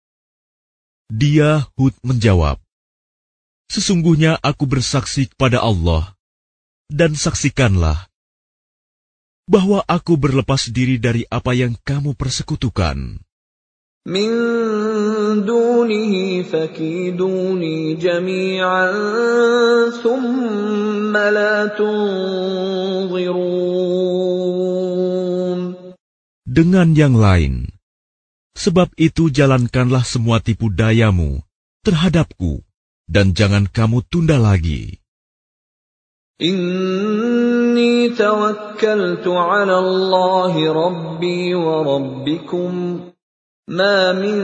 Speaker 2: Dia, Hud, menjawab, "Sesungguhnya aku bersaksi kepada Allah, dan saksikanlah bahwa aku berlepas diri dari apa yang kamu persekutukan.
Speaker 1: Min dunihi fakiduni jami'an thumma la tunzirun."
Speaker 2: Dengan yang lain, sebab itu jalankanlah semua tipu dayamu terhadapku, dan jangan kamu tunda lagi.
Speaker 1: Inni tawakkaltu 'ala Allahi rabbi wa rabbikum ma min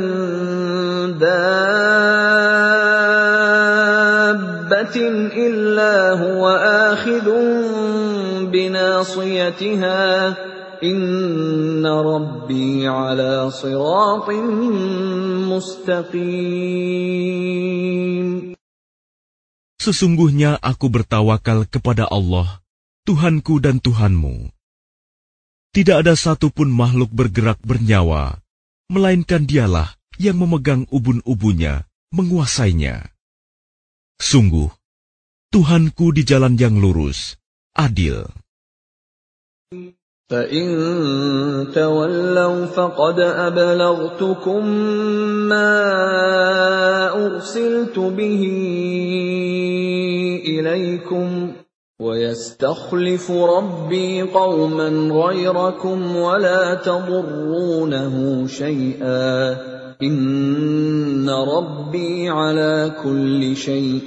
Speaker 1: dabbatin illa huwa akhidun binasiyatiha inna rabbi 'ala siratin mustaqim.
Speaker 2: Sesungguhnya aku bertawakal kepada Allah, Tuhanku dan Tuhanmu. Tidak ada satupun makhluk bergerak bernyawa, melainkan Dialah yang memegang ubun-ubunnya, menguasainya. Sungguh, Tuhanku di jalan yang lurus, adil.
Speaker 1: فَإِن تَوَلَّوْا فَقَدْ أَبْلَغْتُكُم مَّا أُرْسِلْتُ بِهِ إِلَيْكُمْ وَيَسْتَخْلِفُ رَبِّي قَوْمًا غَيْرَكُمْ وَلَا تَضُرُّونَهُ شَيْئًا إِنَّ رَبِّي عَلَى كُلِّ شَيْءٍ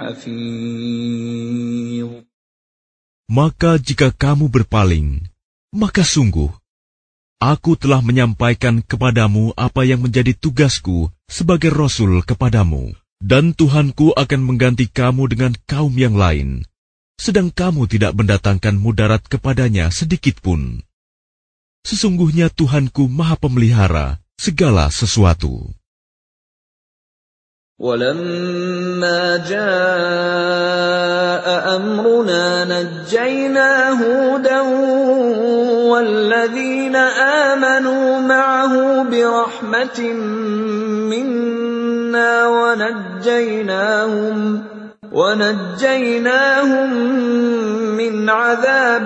Speaker 1: حَفِيظٌ.
Speaker 2: Maka jika kamu berpaling, maka sungguh, aku telah menyampaikan kepadamu apa yang menjadi tugasku sebagai Rasul kepadamu, dan Tuhanku akan mengganti kamu dengan kaum yang lain, sedang kamu tidak mendatangkan mudarat kepadanya sedikitpun. Sesungguhnya Tuhanku Maha Pemelihara segala sesuatu.
Speaker 1: وَلَمَّا جَاءَ أَمْرُنَا نَجَّيْنَا هُودًا وَالَّذِينَ آمَنُوا مَعَهُ بِرَحْمَةٍ مِنَّا وَنَجَّيْنَاهُمْ مِنْ عَذَابٍ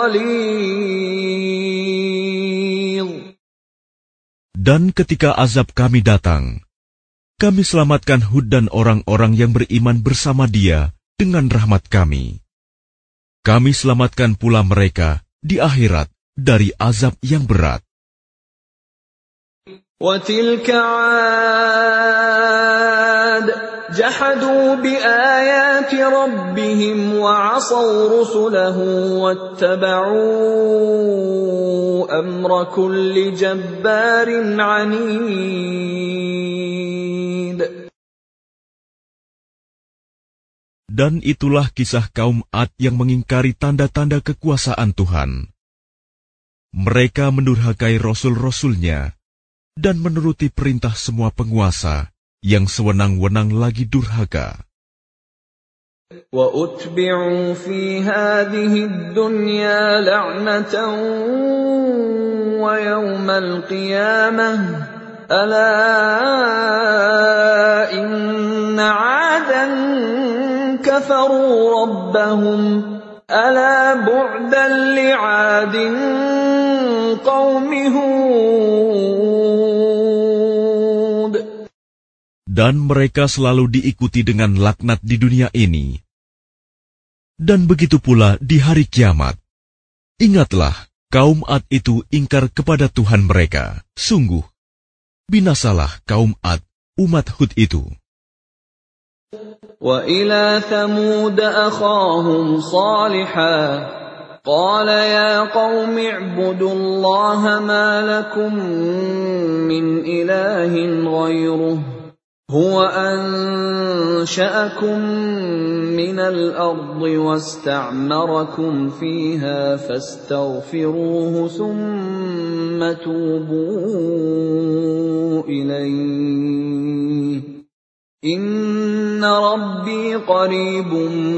Speaker 1: غَلِيظٍ.
Speaker 2: Dan ketika azab kami datang, kami selamatkan Hud dan orang-orang yang beriman bersama dia dengan rahmat kami. Kami selamatkan pula mereka di akhirat dari azab yang berat.
Speaker 1: وَتِلْكَ عَادٌ جَحَدُوا بِآيَاتِ رَبِّهِمْ وَعَصَوْا رُسُلَهُ وَاتَّبَعُوا أَمْرَ كُلِّ جَبَّارٍ عَنِيدٍ.
Speaker 2: Dan itulah kisah kaum Ad yang mengingkari tanda-tanda kekuasaan Tuhan. Mereka mendurhakai rasul-rasulnya dan menuruti perintah semua penguasa yang sewenang-wenang lagi durhaka.
Speaker 1: وَأُتْبِعُوا فِي هَذِهِ الدُّنْيَا لَعْنَةً وَيَوْمَ الْقِيَامَةِ أَلَا إِنَّ عَادًا كَفَرُوا رَبَّهُمْ أَلَا بُعْدًا لِعَادٍ قَوْمِ هُودٍ.
Speaker 2: Dan mereka selalu diikuti dengan laknat di dunia ini. Dan begitu pula di hari kiamat. Ingatlah, kaum Ad itu ingkar kepada Tuhan mereka. Sungguh, binasalah kaum Ad, umat Hud itu.
Speaker 1: وَإِلَى ثَمُودَ أَخَاهُمْ صَالِحًا قَالَ يَا قَوْمِ اعْبُدُوا اللَّهَ مَا لَكُمْ مِنْ إِلَٰهٍ غَيْرُهُ هُوَ أَنشَأَكُم مِّنَ الْأَرْضِ وَاسْتَعْمَرَكُمْ فِيهَا فَاسْتَغْفِرُوهُ ثُمَّ تُوبُوا إِلَيْهِ إِنَّ رَبِّي قَرِيبٌ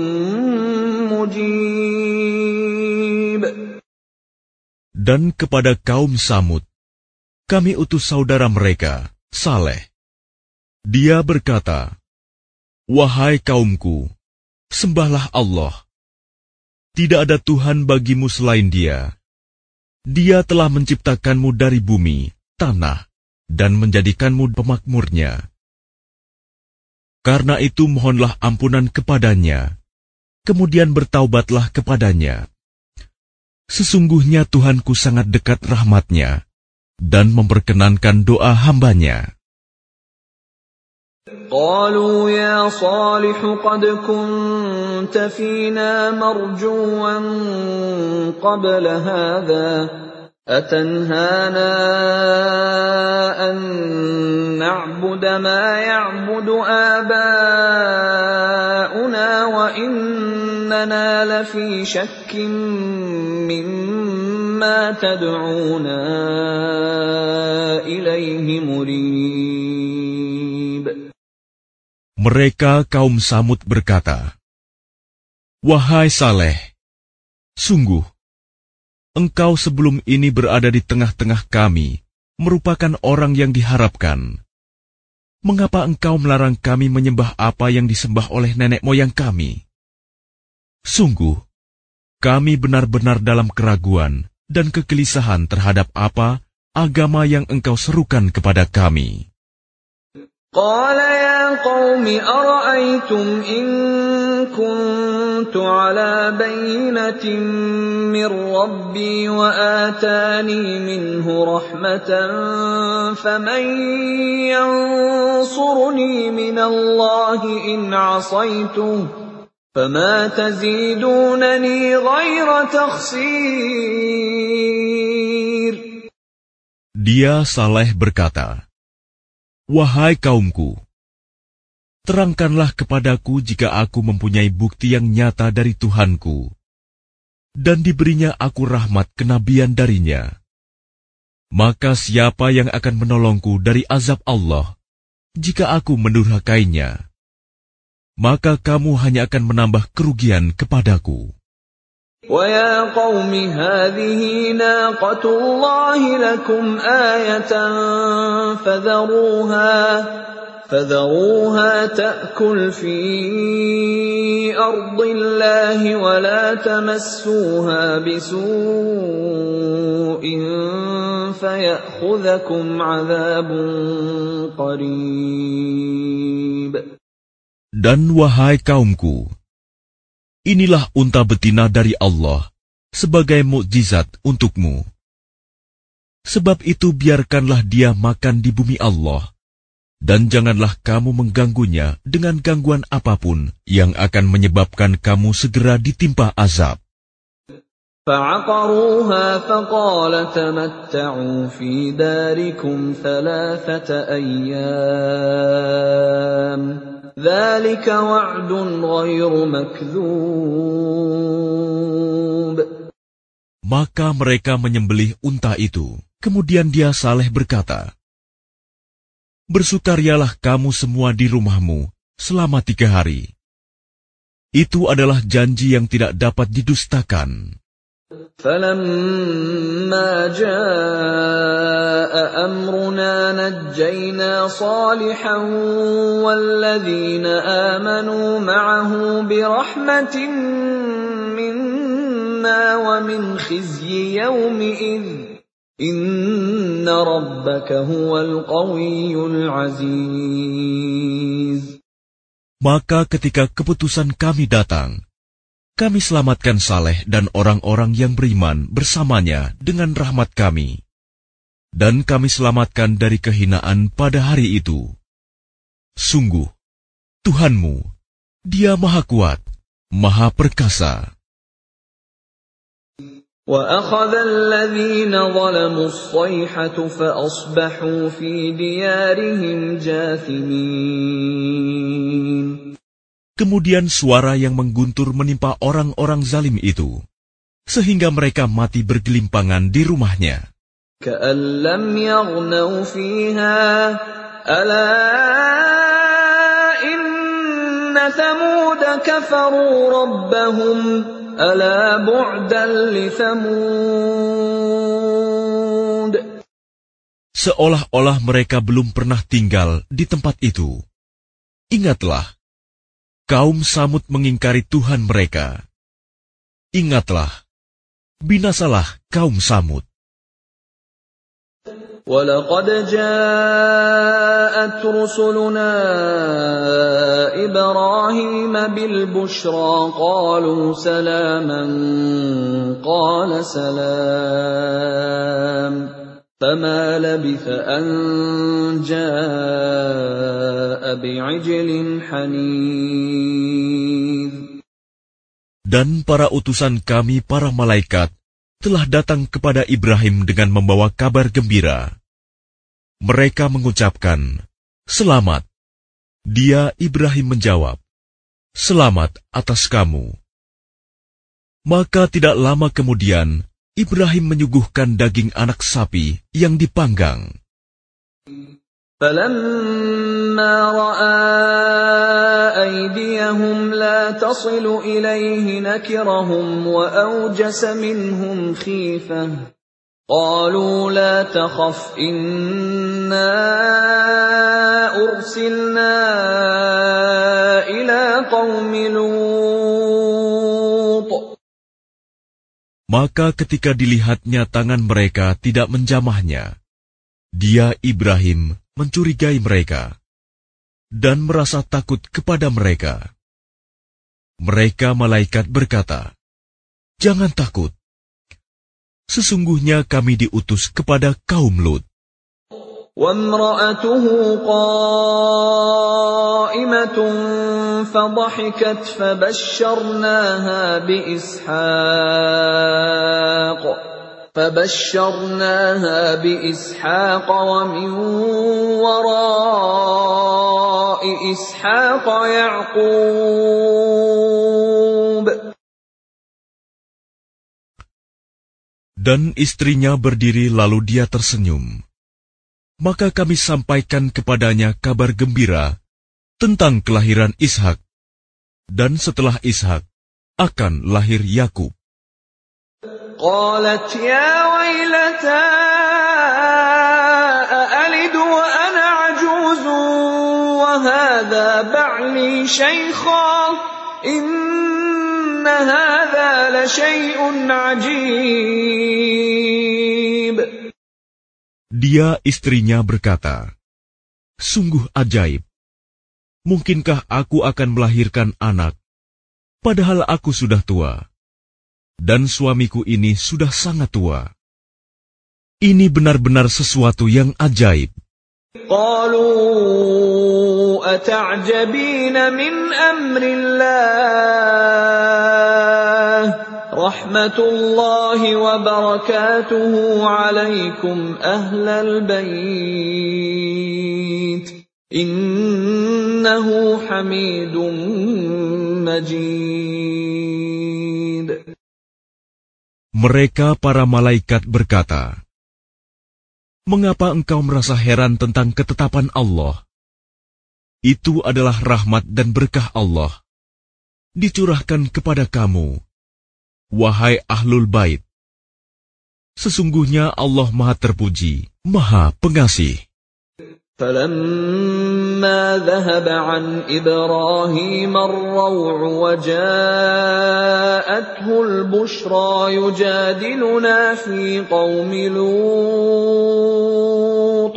Speaker 1: مُجِيبٌ.
Speaker 2: Dan kepada kaum Samud, kami utus saudara mereka, Saleh. Dia berkata, "Wahai kaumku, sembahlah Allah. Tidak ada Tuhan bagimu selain Dia. Dia telah menciptakanmu dari bumi, tanah, dan menjadikanmu pemakmurnya. Karena itu mohonlah ampunan kepadanya, kemudian bertaubatlah kepadanya. Sesungguhnya Tuhanku sangat dekat rahmatnya, dan memperkenankan doa hambanya."
Speaker 1: قالوا يا صالح قد كنت فينا مرجوا قبل هذا أتنهانا أن نعبد ما يعبد آباؤنا وإننا لفي شك مما تدعونا إليه مريب.
Speaker 2: Mereka kaum Samud berkata, "Wahai Saleh, sungguh, engkau sebelum ini berada di tengah-tengah kami, merupakan orang yang diharapkan. Mengapa engkau melarang kami menyembah apa yang disembah oleh nenek moyang kami? Sungguh, kami benar-benar dalam keraguan dan kegelisahan terhadap apa agama yang engkau serukan kepada kami."
Speaker 1: قال يا قوم أرأيتم إن كنت على بينة من ربي وآتاني منه رحمة فمن ينصرني من الله إن عصيته فما تزيدونني غير تخسير.
Speaker 2: Dia Saleh berkata, "Wahai kaumku, terangkanlah kepadaku jika aku mempunyai bukti yang nyata dari Tuhanku, dan diberinya aku rahmat kenabian darinya. Maka siapa yang akan menolongku dari azab Allah, jika aku mendurhakainya? Maka kamu hanya akan menambah kerugian kepadaku."
Speaker 1: وَيَا قَوْمِ هَٰذِهِ نَاقَةُ اللَّهِ لَكُمْ آيَةً فَذَرُوهَا تَأْكُلْ فِي أَرْضِ اللَّهِ وَلَا تَمَسُّوهَا بِسُوءٍ فَيَأْخُذَكُمْ عَذَابٌ قَرِيبٌ.
Speaker 2: Dan wahai kaumku, inilah unta betina dari Allah sebagai mukjizat untukmu. Sebab itu biarkanlah dia makan di bumi Allah, dan janganlah kamu mengganggunya dengan gangguan apapun yang akan menyebabkan kamu segera ditimpa azab.
Speaker 1: فَعَقَرُوهَا فَقَالَ تَمَتَّعُوا فِي دَارِكُمْ 3 أَيَّامٍ ذَلِكَ وَعْدٌ غَيْرُ مَكْذُوبٍ.
Speaker 2: Maka mereka menyembelih unta itu. Kemudian dia Saleh berkata, "Bersukarialah kamu semua di rumahmu selama 3 hari. Itu adalah janji yang tidak dapat didustakan.
Speaker 1: فَلَمَّا جَاءَ أَمْرُنَا نَجَّيْنَا صَالِحًا وَالَّذِينَ آمَنُوا مَعَهُ بِرَحْمَةٍ مِنَّا وَمِنْ خِزْيِ يَوْمِئِذٍ إِنَّ رَبَّكَ هُوَ الْقَوِيُّ الْعَزِيزُ.
Speaker 2: Maka ketika keputusan kami datang, kami selamatkan Saleh dan orang-orang yang beriman bersamanya dengan rahmat kami. Dan kami selamatkan dari kehinaan pada hari itu. Sungguh, Tuhanmu, Dia Maha Kuat, Maha Perkasa.
Speaker 1: وَأَخَذَ الَّذِينَ ظَلَمُوا الصَّيْحَةُ فَأَصْبَحُوا فِي دِيَارِهِمْ جَاثِمِينَ.
Speaker 2: Kemudian suara yang mengguntur menimpa orang-orang zalim itu, sehingga mereka mati bergelimpangan di rumahnya.
Speaker 1: كَأَن لَّمْ يَغْنَوْا فِيهَا أَلَا إِنَّ ثَمُودَ كَفَرُوا رَبَّهُمْ أَلَا بُعْدًا لِثَمُودَ.
Speaker 2: Seolah-olah mereka belum pernah tinggal di tempat itu. Ingatlah, kaum Samud mengingkari Tuhan mereka. Ingatlah, binasalah kaum Samud.
Speaker 1: وَلَقَدْ جَاءَتْ رُسُلُنَا إِبْرَاهِيمَ بِالْبُشْرَى قَالُوا سَلَامًا قَالَ سَلَامٌ فَمَا لَبِثَ أَن جَاءَ بِعِجْلٍ حَنِيذٍ.
Speaker 2: Dan para utusan kami, para malaikat, telah datang kepada Ibrahim dengan membawa kabar gembira. Mereka mengucapkan, "Selamat." Dia, Ibrahim, menjawab, "Selamat atas kamu." Maka tidak lama kemudian, Ibrahim menyuguhkan daging anak sapi yang dipanggang.
Speaker 1: فَلَمَّا رَأَىٰ أَيْدِيَهُمْ لَا تَصِلُ إِلَيْهِ نَكِرَهُمْ وَأَوْجَسَ مِنْهُمْ خِيفَةً قَالُوا لَا تَخَفْ إِنَّا أُرْسِلْنَا إِلَىٰ قَوْمِ لُوطٍ.
Speaker 2: Maka ketika dilihatnya tangan mereka tidak menjamahnya, dia, Ibrahim, mencurigai mereka dan merasa takut kepada mereka. Mereka malaikat berkata, "Jangan takut. Sesungguhnya kami diutus kepada kaum Lut."
Speaker 1: وَامْرَأَتُهُ قَائِمَةٌ فَضَحِكَتْ فَبَشَّرْنَاهَا بِإِسْحَاقَ وَمِنْ وَرَاءِ إِسْحَاقَ يَعْقُوبَ.
Speaker 2: Dan istrinya berdiri lalu dia tersenyum. Maka kami sampaikan kepadanya kabar gembira tentang kelahiran Ishak. Dan setelah Ishak akan lahir Yakub.
Speaker 1: قالت يا ويلتى أألد وأنا عجوز وهذا بعلي شيخا إن هذا لشيء عجيب.
Speaker 2: Dia, istrinya, berkata, "Sungguh ajaib. Mungkinkah aku akan melahirkan anak, padahal aku sudah tua? Dan suamiku ini sudah sangat tua. Ini benar-benar sesuatu yang ajaib."
Speaker 1: قالوا أتعجبين من أمر الله رحمة الله وبركاته عليكم أهل البيت إنه حميد مجيد.
Speaker 2: Mereka para malaikat berkata, "Mengapa engkau merasa heran tentang ketetapan Allah? Itu adalah rahmat dan berkah Allah. dicurahkan kepada kamu, wahai Ahlul Bait. Sesungguhnya Allah Maha Terpuji, Maha Pengasih.
Speaker 1: فَلَمَّا ذَهَبَ عَنْ إِبْرَاهِيمَ الرَّوْعُ وَجَاءَتْهُ الْبُشْرَى يُجَادِلُنَا فِي قَوْمِ لُوطٍ.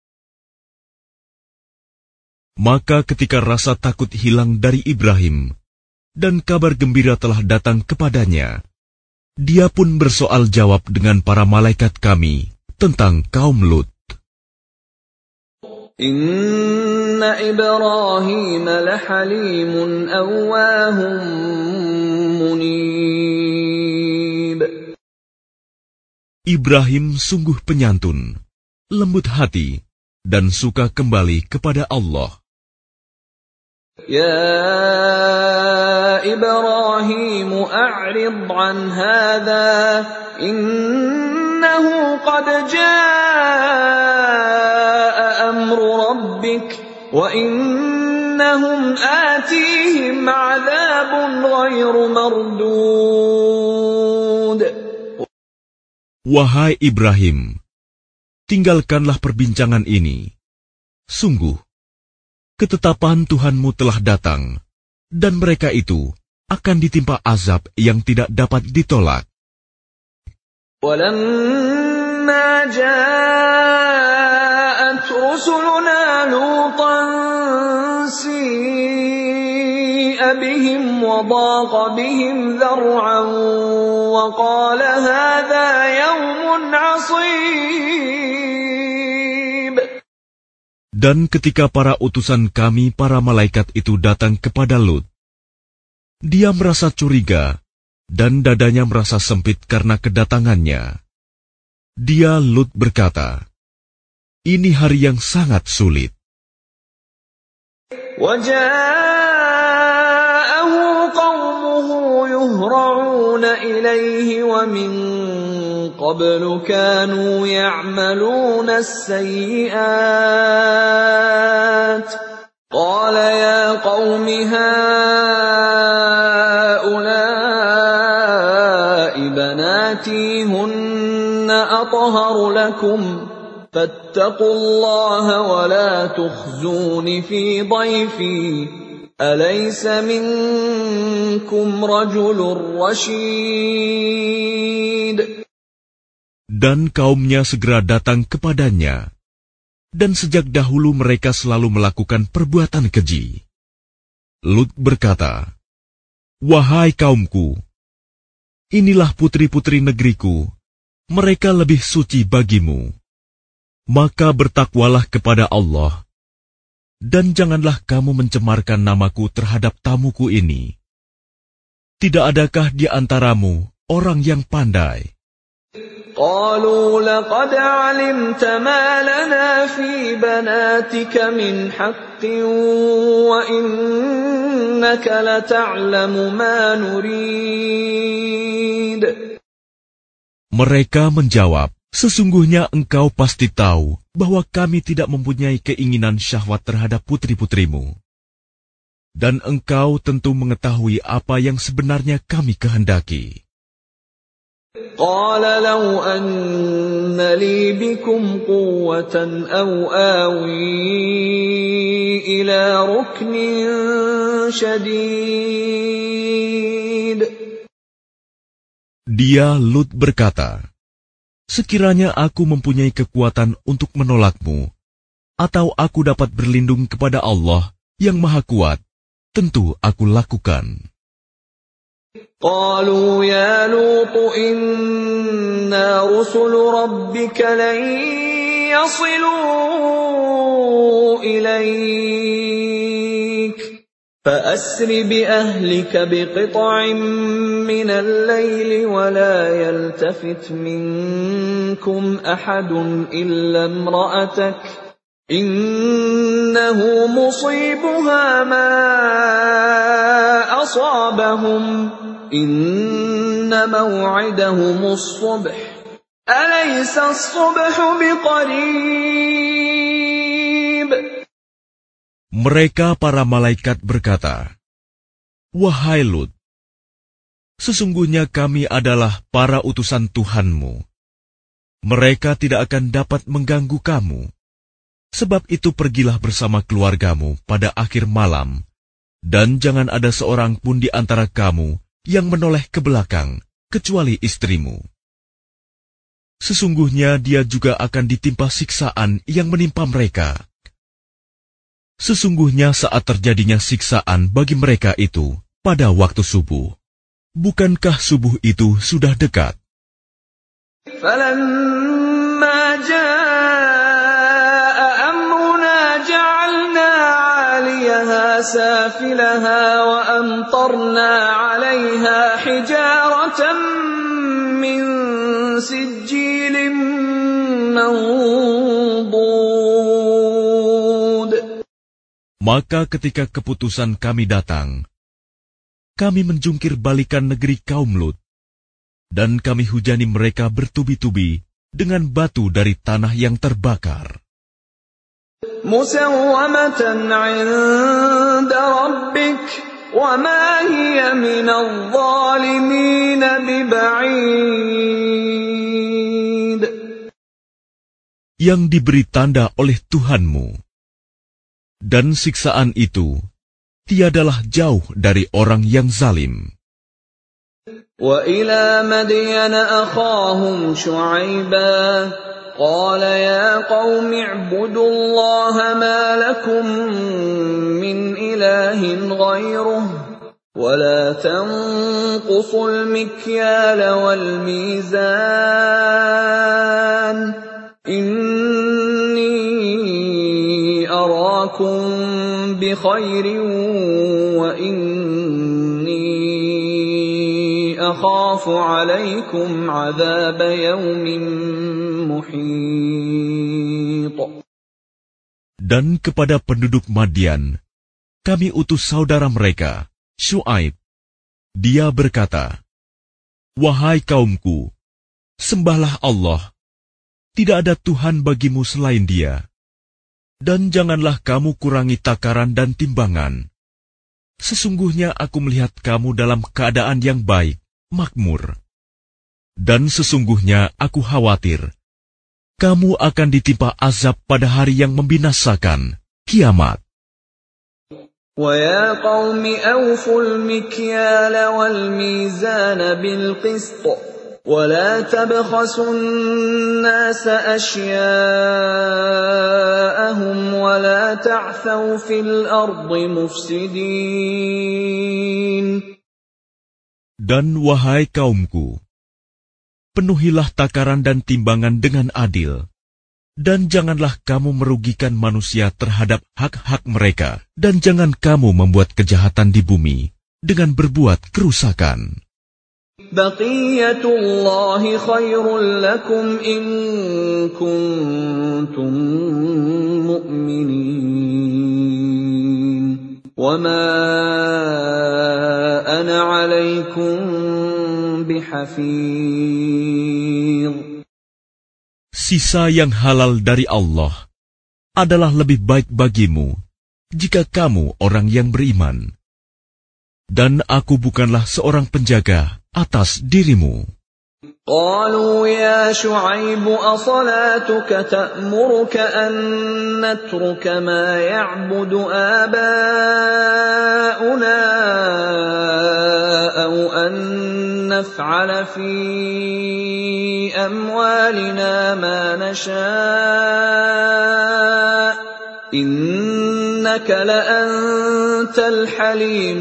Speaker 2: Maka ketika rasa takut hilang dari Ibrahim, dan kabar gembira telah datang kepadanya, dia pun bersoal jawab dengan para malaikat kami tentang kaum Lut.
Speaker 1: Inna Ibrahim lahalimun awwahum munib.
Speaker 2: Ibrahim sungguh penyantun, lembut hati, dan suka kembali kepada Allah.
Speaker 1: Ya Ibrahim a'rid an hadha innahu qad jaa amru rabbik wa innahum atihim 'adzabun ghairu mardud.
Speaker 2: Wahai Ibrahim, tinggalkanlah perbincangan ini. Sungguh, ketetapan Tuhanmu telah datang, dan mereka itu akan ditimpa azab yang tidak dapat ditolak.
Speaker 1: وَلَمَّا جَاءَتْ رُسُلُنَا لُوطًا سِيءَ بِهِمْ وَضَاقَ بِهِمْ ذَرْعًا وَقَالَ هَذَا يَوْمٌ عَصِيبٌ.
Speaker 2: Dan ketika para utusan kami, para malaikat itu datang kepada Lut, dia merasa curiga, dan dadanya merasa sempit karena kedatangannya. Dia, Lut, berkata, "Ini hari yang sangat sulit."
Speaker 1: وَجَاءَهُ قَوْمُهُ يُهْرَعُونَ إِلَيْهِ وَمِنْ قَبْلُ كَانُوا يَعْمَلُونَ السَّيِّئَاتِ قَالَ يَا قَوْمِ هَؤُلَاءِ بَنَاتِي هُنَّ أَطْهَرُ لَكُمْ فَاتَّقُوا اللَّهَ وَلَا تُخْزُونِ فِي ضَيْفِي أَلَيْسَ مِنكُمْ رَجُلٌ رَّشِيدٌ.
Speaker 2: Dan kaumnya segera datang kepadanya, dan sejak dahulu mereka selalu melakukan perbuatan keji. Lut berkata, "Wahai kaumku, inilah putri-putri negeriku, mereka lebih suci bagimu. Maka bertakwalah kepada Allah, dan janganlah kamu mencemarkan namaku terhadap tamuku ini. Tidak adakah di antaramu orang yang pandai?"
Speaker 1: قالوا لقد علمت ما لنا في بناتك من حق وإنك لتعلم ما نريد.
Speaker 2: Mereka menjawab, "Sesungguhnya engkau pasti tahu bahwa kami tidak mempunyai keinginan syahwat terhadap putri-putrimu. Dan engkau tentu mengetahui apa yang sebenarnya kami kehendaki."
Speaker 1: قال لو أن لي بكم قوة أو آوي إلى ركن شديد.
Speaker 2: Dia, Lut, berkata, "Sekiranya aku mempunyai kekuatan untuk menolakmu, atau aku dapat berlindung kepada Allah yang Maha Kuat, tentu aku lakukan."
Speaker 1: قالوا يا لوط إنا رسل ربك لن يصلوا إليك فأسر بأهلك بقطع من الليل ولا يلتفت منكم أحد إلا امرأتك إنه مصيبها ما أصابهم إن موعدهم الصبح أليس الصبح بقريب.
Speaker 2: Mereka para malaikat berkata, Wahai Lut, sesungguhnya kami adalah para utusan Tuhanmu. Mereka tidak akan dapat mengganggu kamu. Sebab itu pergilah bersama keluargamu pada akhir malam, dan jangan ada seorang pun di antara kamu yang menoleh ke belakang, kecuali istrimu. Sesungguhnya dia juga akan ditimpa siksaan yang menimpa mereka. Sesungguhnya saat terjadinya siksaan bagi mereka itu pada waktu subuh. Bukankah subuh itu sudah dekat?
Speaker 1: فَلَمَّا جَاءَ أَمْرُنَا جَعَلْنَا عَالِيَهَا سَافِلَهَا وَأَمْطَرْنَا عَلَيْهَا حِجَارَةً مِّن سِجِّيلٍ مَّنضُودٍ.
Speaker 2: Maka ketika keputusan kami datang, kami menjungkir balikan negeri kaum Lut, dan kami hujani mereka bertubi-tubi dengan batu dari tanah yang terbakar.
Speaker 1: Musawwamatan 'inda rabbik wa ma hiya minadh dhalimin biba'id.
Speaker 2: Yang diberi tanda oleh Tuhanmu, dan siksaan itu tiadalah jauh dari orang yang zalim.
Speaker 1: Wa ila Madyan akhahum Shu'aiban qala ya qaumi ibudullaha ma lakum min ilahin ghayruh wa la tanqusul mikyala wal mizan inni arakum bi khairin wa inni akhafu alaykum 'adhab yawmin muhit.
Speaker 2: Dan kepada penduduk Madian, kami utus saudara mereka, Syuaib. Dia berkata, "Wahai kaumku, sembahlah Allah. Tidak ada Tuhan bagimu selain Dia. Dan janganlah kamu kurangi takaran dan timbangan. Sesungguhnya aku melihat kamu dalam keadaan yang baik, makmur. Dan sesungguhnya aku khawatir kamu akan ditimpa azab pada hari yang membinasakan, kiamat."
Speaker 1: وَيَا قَوْمِ أَوْفُوا الْمِكْيَالَ وَالْمِيزَانَ بِالْقِسْطِ وَلَا تَبْخَسُوا النَّاسَ أَشْيَاءَهُمْ وَلَا تَعْثَوْا فِي الْأَرْضِ مُفْسِدِينَ.
Speaker 2: Dan wahai kaumku, penuhilah takaran dan timbangan dengan adil, dan janganlah kamu merugikan manusia terhadap hak-hak mereka, dan jangan kamu membuat kejahatan di bumi dengan berbuat kerusakan.
Speaker 1: Baqiyatullahi khairul lakum in kuntum mu'minin. Wa ma ana 'alaikum bihafidh.
Speaker 2: Sisa yang halal dari Allah adalah lebih baik bagimu jika kamu orang yang beriman. Dan aku bukanlah seorang penjaga atas dirimu.
Speaker 1: قالوا يا شعيب أصلاتك تأمرك أن نترك ما يعبد آباؤنا أو أن نفعل في أموالنا ما نشاء إنك لأنت الحليم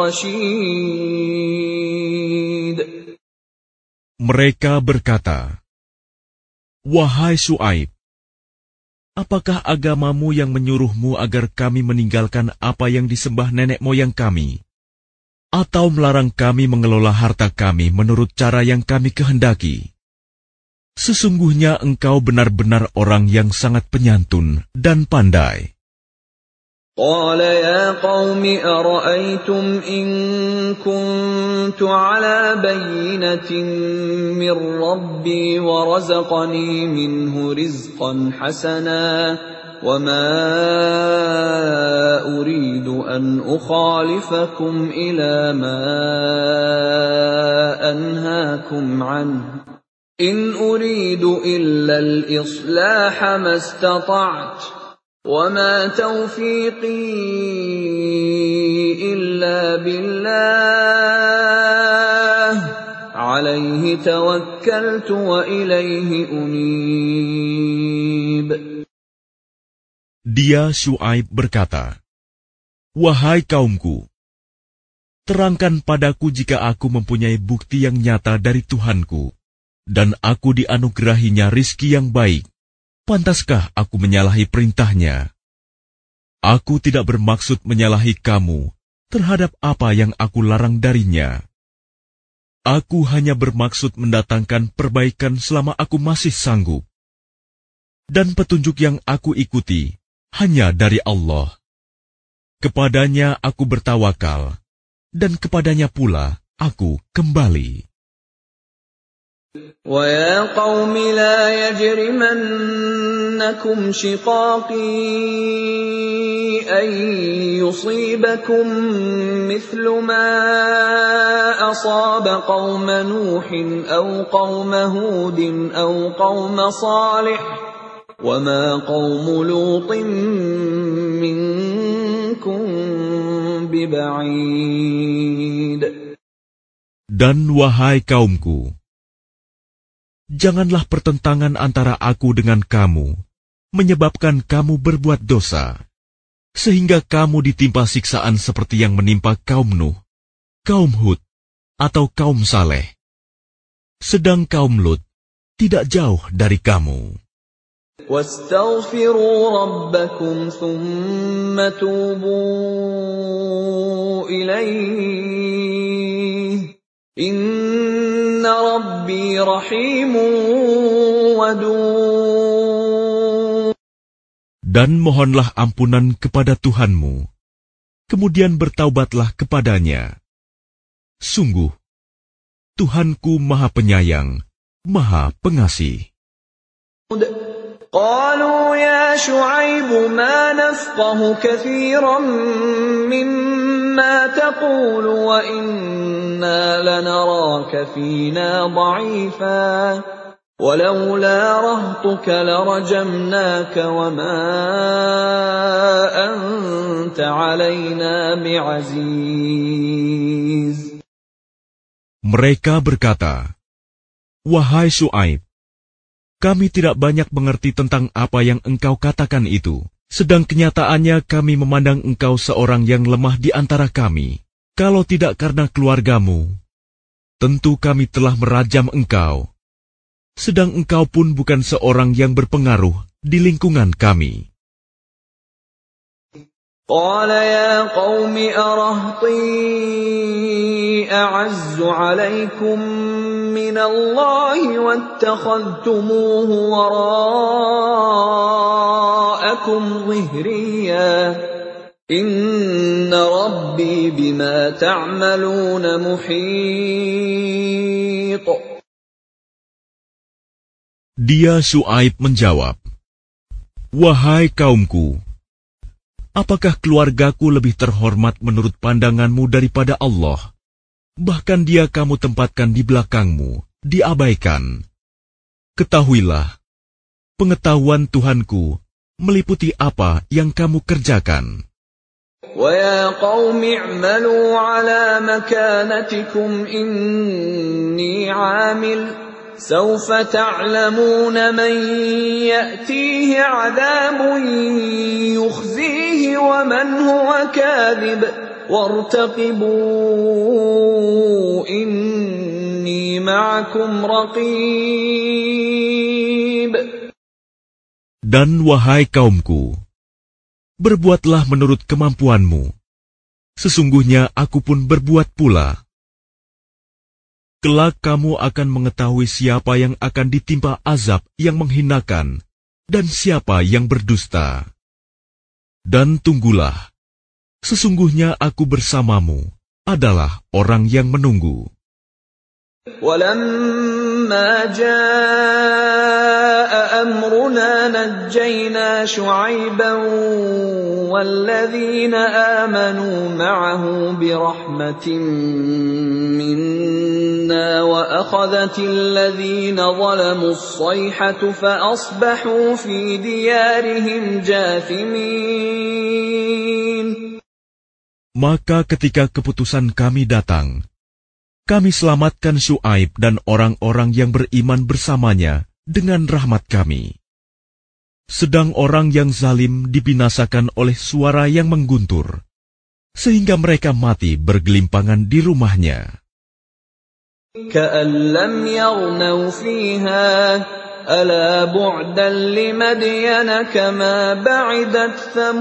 Speaker 1: الرشيد.
Speaker 2: Mereka berkata, "Wahai Syuaib, apakah agamamu yang menyuruhmu agar kami meninggalkan apa yang disembah nenek moyang kami, atau melarang kami mengelola harta kami menurut cara yang kami kehendaki? Sesungguhnya engkau benar-benar orang yang sangat penyantun dan pandai."
Speaker 1: قال يا قوم أرأيتم إن كنت على بينة من ربي ورزقني منه رزقا حسنا وَمَا أُرِيدُ أَنْ أُخَالِفَكُمْ إِلَى مَا أَنْهَاكُمْ عَنْهُ إِنْ أُرِيدُ إِلَّا الْإِصْلَاحَ مَا اسْتَطَعْتُ وَمَا تَوْفِيقِي إِلَّا بِاللَّهِ عَلَيْهِ تَوَكَّلْتُ وَإِلَيْهِ أُنِيبُ.
Speaker 2: Dia Syuaib berkata, "Wahai kaumku, terangkan padaku jika aku mempunyai bukti yang nyata dari Tuhanku, dan aku dianugerahinya rizki yang baik. Pantaskah aku menyalahi perintahnya? Aku tidak bermaksud menyalahi kamu terhadap apa yang aku larang darinya. Aku hanya bermaksud mendatangkan perbaikan selama aku masih sanggup. Dan petunjuk yang aku ikuti hanya dari Allah. Kepadanya aku bertawakal, dan kepadanya pula aku kembali."
Speaker 1: وَيَا قَوْمِ لَا يَجْرِمَنَّكُمْ شِقَاقِي أَنْ يُصِيبَكُمْ مِثْلُ مَا أَصَابَ قَوْمَ نُوحٍ أَوْ قَوْمَ هُودٍ أَوْ قَوْمَ صَالِحٍ وَمَا قَوْمُ لُوطٍ مِّنكُمْ بِبَعِيدٍ.
Speaker 2: Dan wahai kaumku, janganlah pertentangan antara aku dengan kamu menyebabkan kamu berbuat dosa, sehingga kamu ditimpa siksaan seperti yang menimpa kaum Nuh, kaum Hud, atau kaum Saleh. Sedang kaum Lut tidak jauh dari kamu.
Speaker 1: وَاسْتَغْفِرُوا رَبَّكُمْ ثُمَّ تُوبُوا إِلَيْهِ إِنَّ رَبِّي رَحِيمٌ وَدُودٌ.
Speaker 2: Dan mohonlah ampunan kepada Tuhanmu, kemudian bertaubatlah kepadanya. Sungguh, Tuhanku Maha Penyayang, Maha Pengasih.
Speaker 1: قالوا يا شعيب ما نفقه كثيرا مما تقول وإنا لنراك فينا ضعيفا ولولا رهطك لرجمناك وما أنت علينا بعزيز.
Speaker 2: Mereka berkata, "Wahai Syuaib, kami tidak banyak mengerti tentang apa yang engkau katakan itu. Sedang kenyataannya kami memandang engkau seorang yang lemah di antara kami. Kalau tidak karena keluargamu, tentu kami telah merajam engkau. Sedang engkau pun bukan seorang yang berpengaruh di lingkungan kami."
Speaker 1: قال يا قوم أرهطي أعز عليكم من الله واتخذتموه وراءكم ظهريا إن ربي بما تعملون محيط.
Speaker 2: Dia Syuaib menjawab, "Wahai kaumku, apakah keluargaku lebih terhormat menurut pandanganmu daripada Allah? Bahkan dia kamu tempatkan di belakangmu, diabaikan. Ketahuilah, pengetahuan Tuhanku meliputi apa yang kamu kerjakan."
Speaker 1: وَيَا قَوْمِ اعْمَلُوا عَلَى مَكَانَتِكُمْ إِنِّي عَامِلٌ سَوْفَ تَعْلَمُونَ مَنْ يَأْتِيهِ عَذَابٌ يُخْزِيهِ وَمَنْ هُوَ كَاذِبٌ وَارْتَقِبُوا إِنِّي مَعَكُمْ رَقِيبٌ.
Speaker 2: Dan wahai kaumku, berbuatlah menurut kemampuanmu. Sesungguhnya aku pun berbuat pula. Kelak kamu akan mengetahui siapa yang akan ditimpa azab yang menghinakan dan siapa yang berdusta. Dan tunggulah, sesungguhnya aku bersamamu adalah orang yang menunggu.
Speaker 1: وَلَمَّا جَاءَ أمرنا نجينا شعيبا والذين آمنوا معه برحمة منا وأخذت الذين ظلموا الصيحة فأصبحوا في ديارهم جاثمين.
Speaker 2: Maka ketika keputusan kami datang, kami selamatkan Syuaib dan orang-orang yang beriman bersamanya dengan rahmat kami. Sedang orang yang zalim dibinasakan oleh suara yang mengguntur, sehingga mereka mati bergelimpangan di rumahnya.
Speaker 1: كَأَن لَّمْ يَغْنَوْا فِيهَا أَلَا بُعْدًا لِّمَدْيَنَ كَمَا بَعِدَتْ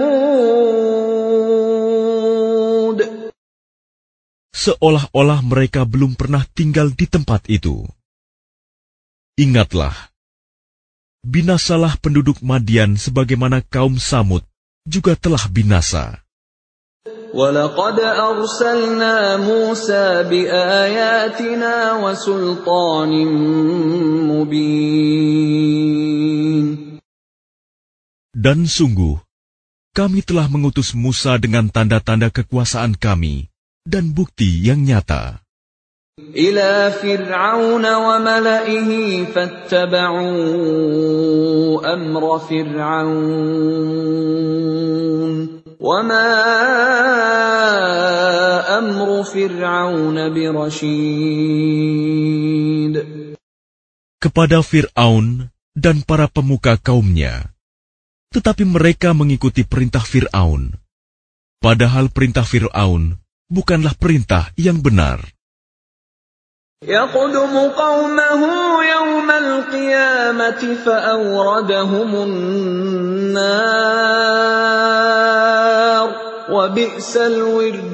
Speaker 1: ثَمُودُ.
Speaker 2: Seolah-olah mereka belum pernah tinggal di tempat itu. Ingatlah, binasalah penduduk Madian sebagaimana kaum Samud juga telah binasa.
Speaker 1: وَلَقَدْ أَرْسَلْنَا مُوسَى بِآيَاتِنَا وَسُلْطَانٍ مُبِينٍ.
Speaker 2: Dan sungguh, kami telah mengutus Musa dengan tanda-tanda kekuasaan kami dan bukti yang nyata.
Speaker 1: إِلَى فِرْعَوْنَ وَمَلَئِهِ فَاتَّبَعُوا أَمْرَ فِرْعَوْنَ وَمَا أَمْرُ فِرْعَوْنَ بِرَشِيدٍ.
Speaker 2: Kepada Fir'aun dan para pemuka kaumnya, tetapi mereka mengikuti perintah Fir'aun, padahal perintah Fir'aun bukanlah perintah yang benar.
Speaker 1: يَقْدُمُ قَوْمَهُ يَوْمَ الْقِيَامَةِ فَأَوْرَدَهُمُ النَّارَ وَبِئْسَ الْوِرْدُ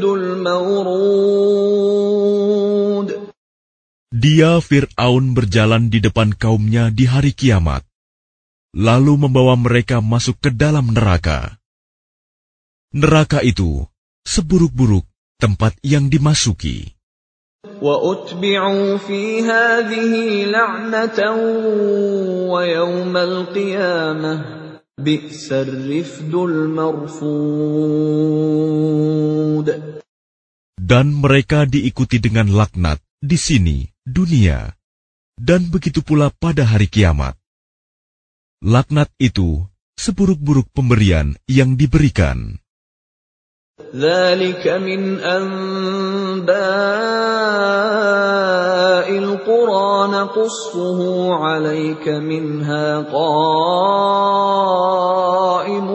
Speaker 1: الْمَوْرُودُ.
Speaker 2: Dia Fir'aun berjalan di depan kaumnya di hari kiamat, lalu membawa mereka masuk ke dalam neraka. Neraka itu seburuk-buruk tempat yang dimasuki.
Speaker 1: وَأُتْبِعُوا فِي هَذِهِ لَعْنَةً وَيَوْمَ الْقِيَامَةِ بِئْسَ الرِّفْدُ الْمَرْفُودُ.
Speaker 2: Dan mereka diikuti dengan laknat di sini, dunia, dan begitu pula pada hari kiamat. Laknat itu seburuk-buruk pemberian yang diberikan.
Speaker 1: ذَلِكَ مِنْ أَنْبَاءِ الْقُرَى نَقُصُّهُ عَلَيْكَ مِنْهَا قَائِمٌ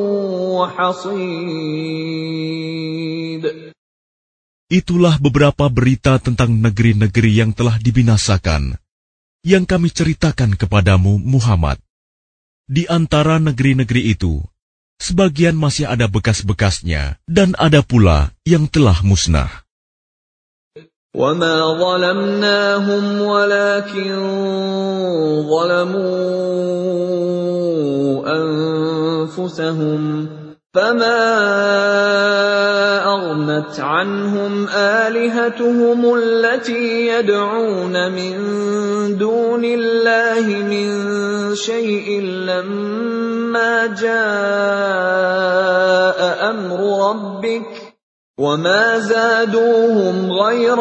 Speaker 1: وَحَصِيدٌ.
Speaker 2: Itulah beberapa berita tentang negeri-negeri yang telah dibinasakan, yang kami ceritakan kepadamu, Muhammad. Di antara negeri-negeri itu, sebagian masih ada bekas-bekasnya, dan ada pula yang telah musnah.
Speaker 1: وَمَا ظَلَمْنَاهُمْ وَلَكِنْ ظَلَمُوا أَنفُسَهُمْ فَمَا أَغْنَتْ عَنْهُمْ آلِهَتُهُمُ الَّتِي يَدْعُونَ مِنْ دُونِ اللَّهِ مِنْ شَيْءٍ لَمَّا جَاءَ أَمْرُ رَبِّكَ وَمَا زَادُوهُمْ غَيْرَ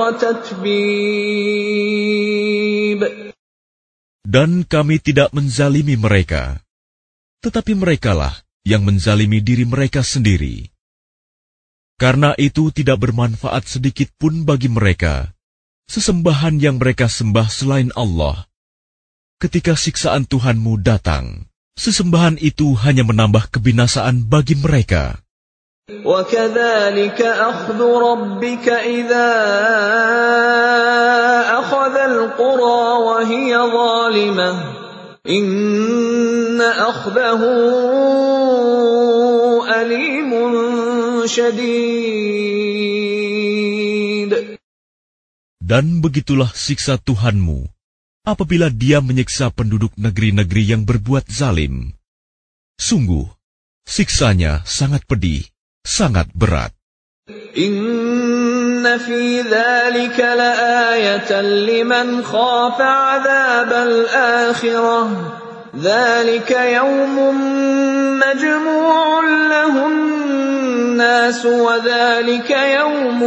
Speaker 1: تَتْبِيبٍ.
Speaker 2: Dan kami tidak menzalimi mereka, tetapi merekalah yang menzalimi diri mereka sendiri. Karena itu tidak bermanfaat sedikit pun bagi mereka sesembahan yang mereka sembah selain Allah. Ketika siksaan Tuhanmu datang, sesembahan itu hanya menambah kebinasaan bagi mereka.
Speaker 1: وَكَذَلِكَ أَخْذُ رَبِّكَ إِذَا أَخَذَ الْقُرَى وَهِيَ ظَالِمَةٌ إِنَّ أَخْذَهُ أَلِيمٌ شَدِيدٌ.
Speaker 2: Dan begitulah siksa Tuhanmu apabila Dia menyiksa penduduk negeri-negeri yang berbuat zalim. Sungguh, siksanya sangat pedih, sangat berat.
Speaker 1: إِنَّ فِي ذَلِكَ لَآيَةً لِمَنْ خَافَ عَذَابَ الْآخِرَةِ ذلك يوم مجموع له الناس وذلك يوم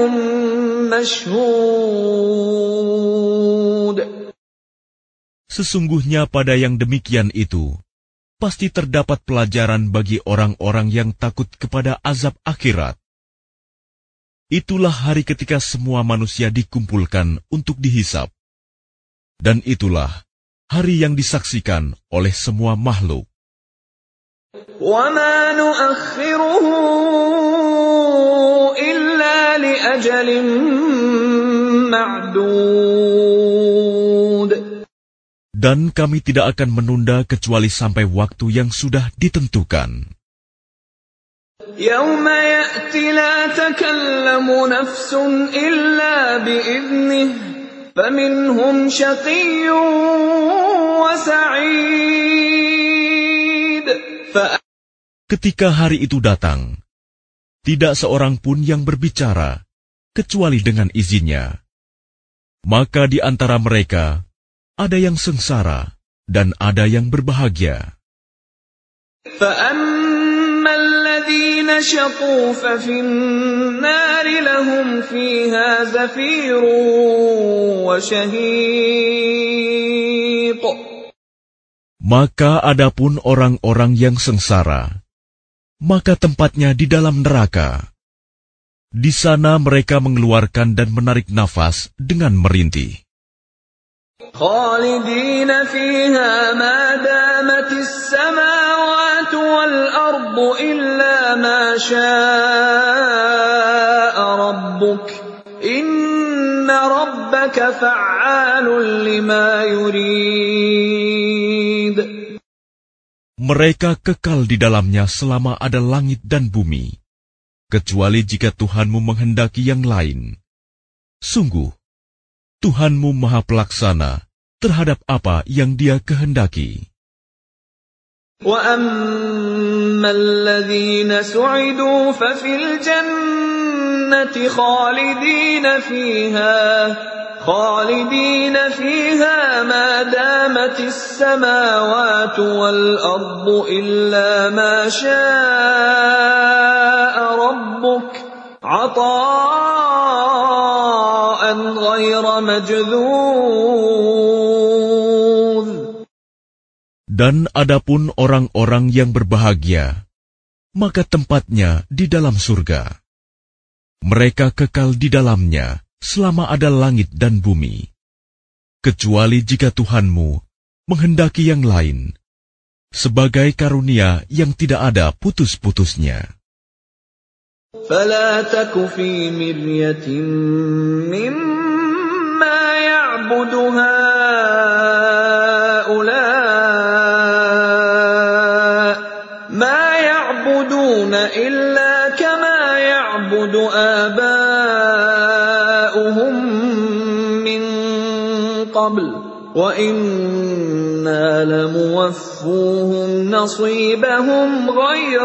Speaker 1: مشهود.
Speaker 2: Sesungguhnya pada yang demikian itu, pasti terdapat pelajaran bagi orang-orang yang takut kepada azab akhirat. Itulah hari ketika semua manusia dikumpulkan untuk dihisab. Dan itulah hari yang disaksikan oleh semua makhluk.
Speaker 1: وَمَا نُؤَخِّرُهُ إِلَّا لِأَجَلٍ مَّعْدُودٍ.
Speaker 2: Dan kami tidak akan menunda kecuali sampai waktu yang sudah ditentukan.
Speaker 1: يَوْمَ يَأْتِ لَا تَكَلَّمُ نَفْسٌ إِلَّا بِإِذْنِهِ فَمِنْهُمْ شَقِيٌّ وَسَعِيدٌ.
Speaker 2: Ketika hari itu datang, tidak seorang pun yang berbicara kecuali dengan izinnya. Maka di antara mereka ada yang sengsara dan ada yang berbahagia.
Speaker 1: فَأَمَّا الَّذِينَ شَقُوا فَفِي النَّارِ لَهُمْ فِيهَا زَفِيرٌ وَشَهِيقٌ. Maka
Speaker 2: adapun orang-orang yang sengsara, maka tempatnya di dalam neraka. Di sana mereka mengeluarkan dan menarik nafas dengan merintih.
Speaker 1: خالدين فيها ما دامت السماوات والأرض إلا ما شاء ربك إن ربك فعال لما يريد.
Speaker 2: Mereka kekal di dalamnya selama ada langit dan bumi, kecuali jika Tuhanmu menghendaki yang lain. Sungguh, Tuhanmu Maha Pelaksana terhadap apa yang Dia kehendaki.
Speaker 1: وَأَمَّا الَّذِينَ سُعِدُوا فَفِي الْجَنَّةِ خَالِدِينَ فِيهَا مَا دَامَتِ السَّمَاوَاتُ وَالْأَرْضُ إِلَّا مَا شَاءَ رَبُّكَ عَطَاءً غَيْرَ مَجْذُوذٍ.
Speaker 2: Dan adapun orang-orang yang berbahagia, maka tempatnya di dalam surga. Mereka kekal di dalamnya selama ada langit dan bumi, kecuali jika Tuhanmu menghendaki yang lain, sebagai karunia yang tidak ada putus-putusnya.
Speaker 1: فَلَا تَكُ فِي مِرْيَةٍ مِّمَّا يَعْبُدُ هَٰؤُلَاءِ مَا يَعْبُدُونَ إِلَّا كَمَا يَعْبُدُ آبَاؤُهُم مِّن قَبْلُ وَإِنَّا لَمُوَفُّوهُمْ نَصِيبَهُمْ غَيْرَ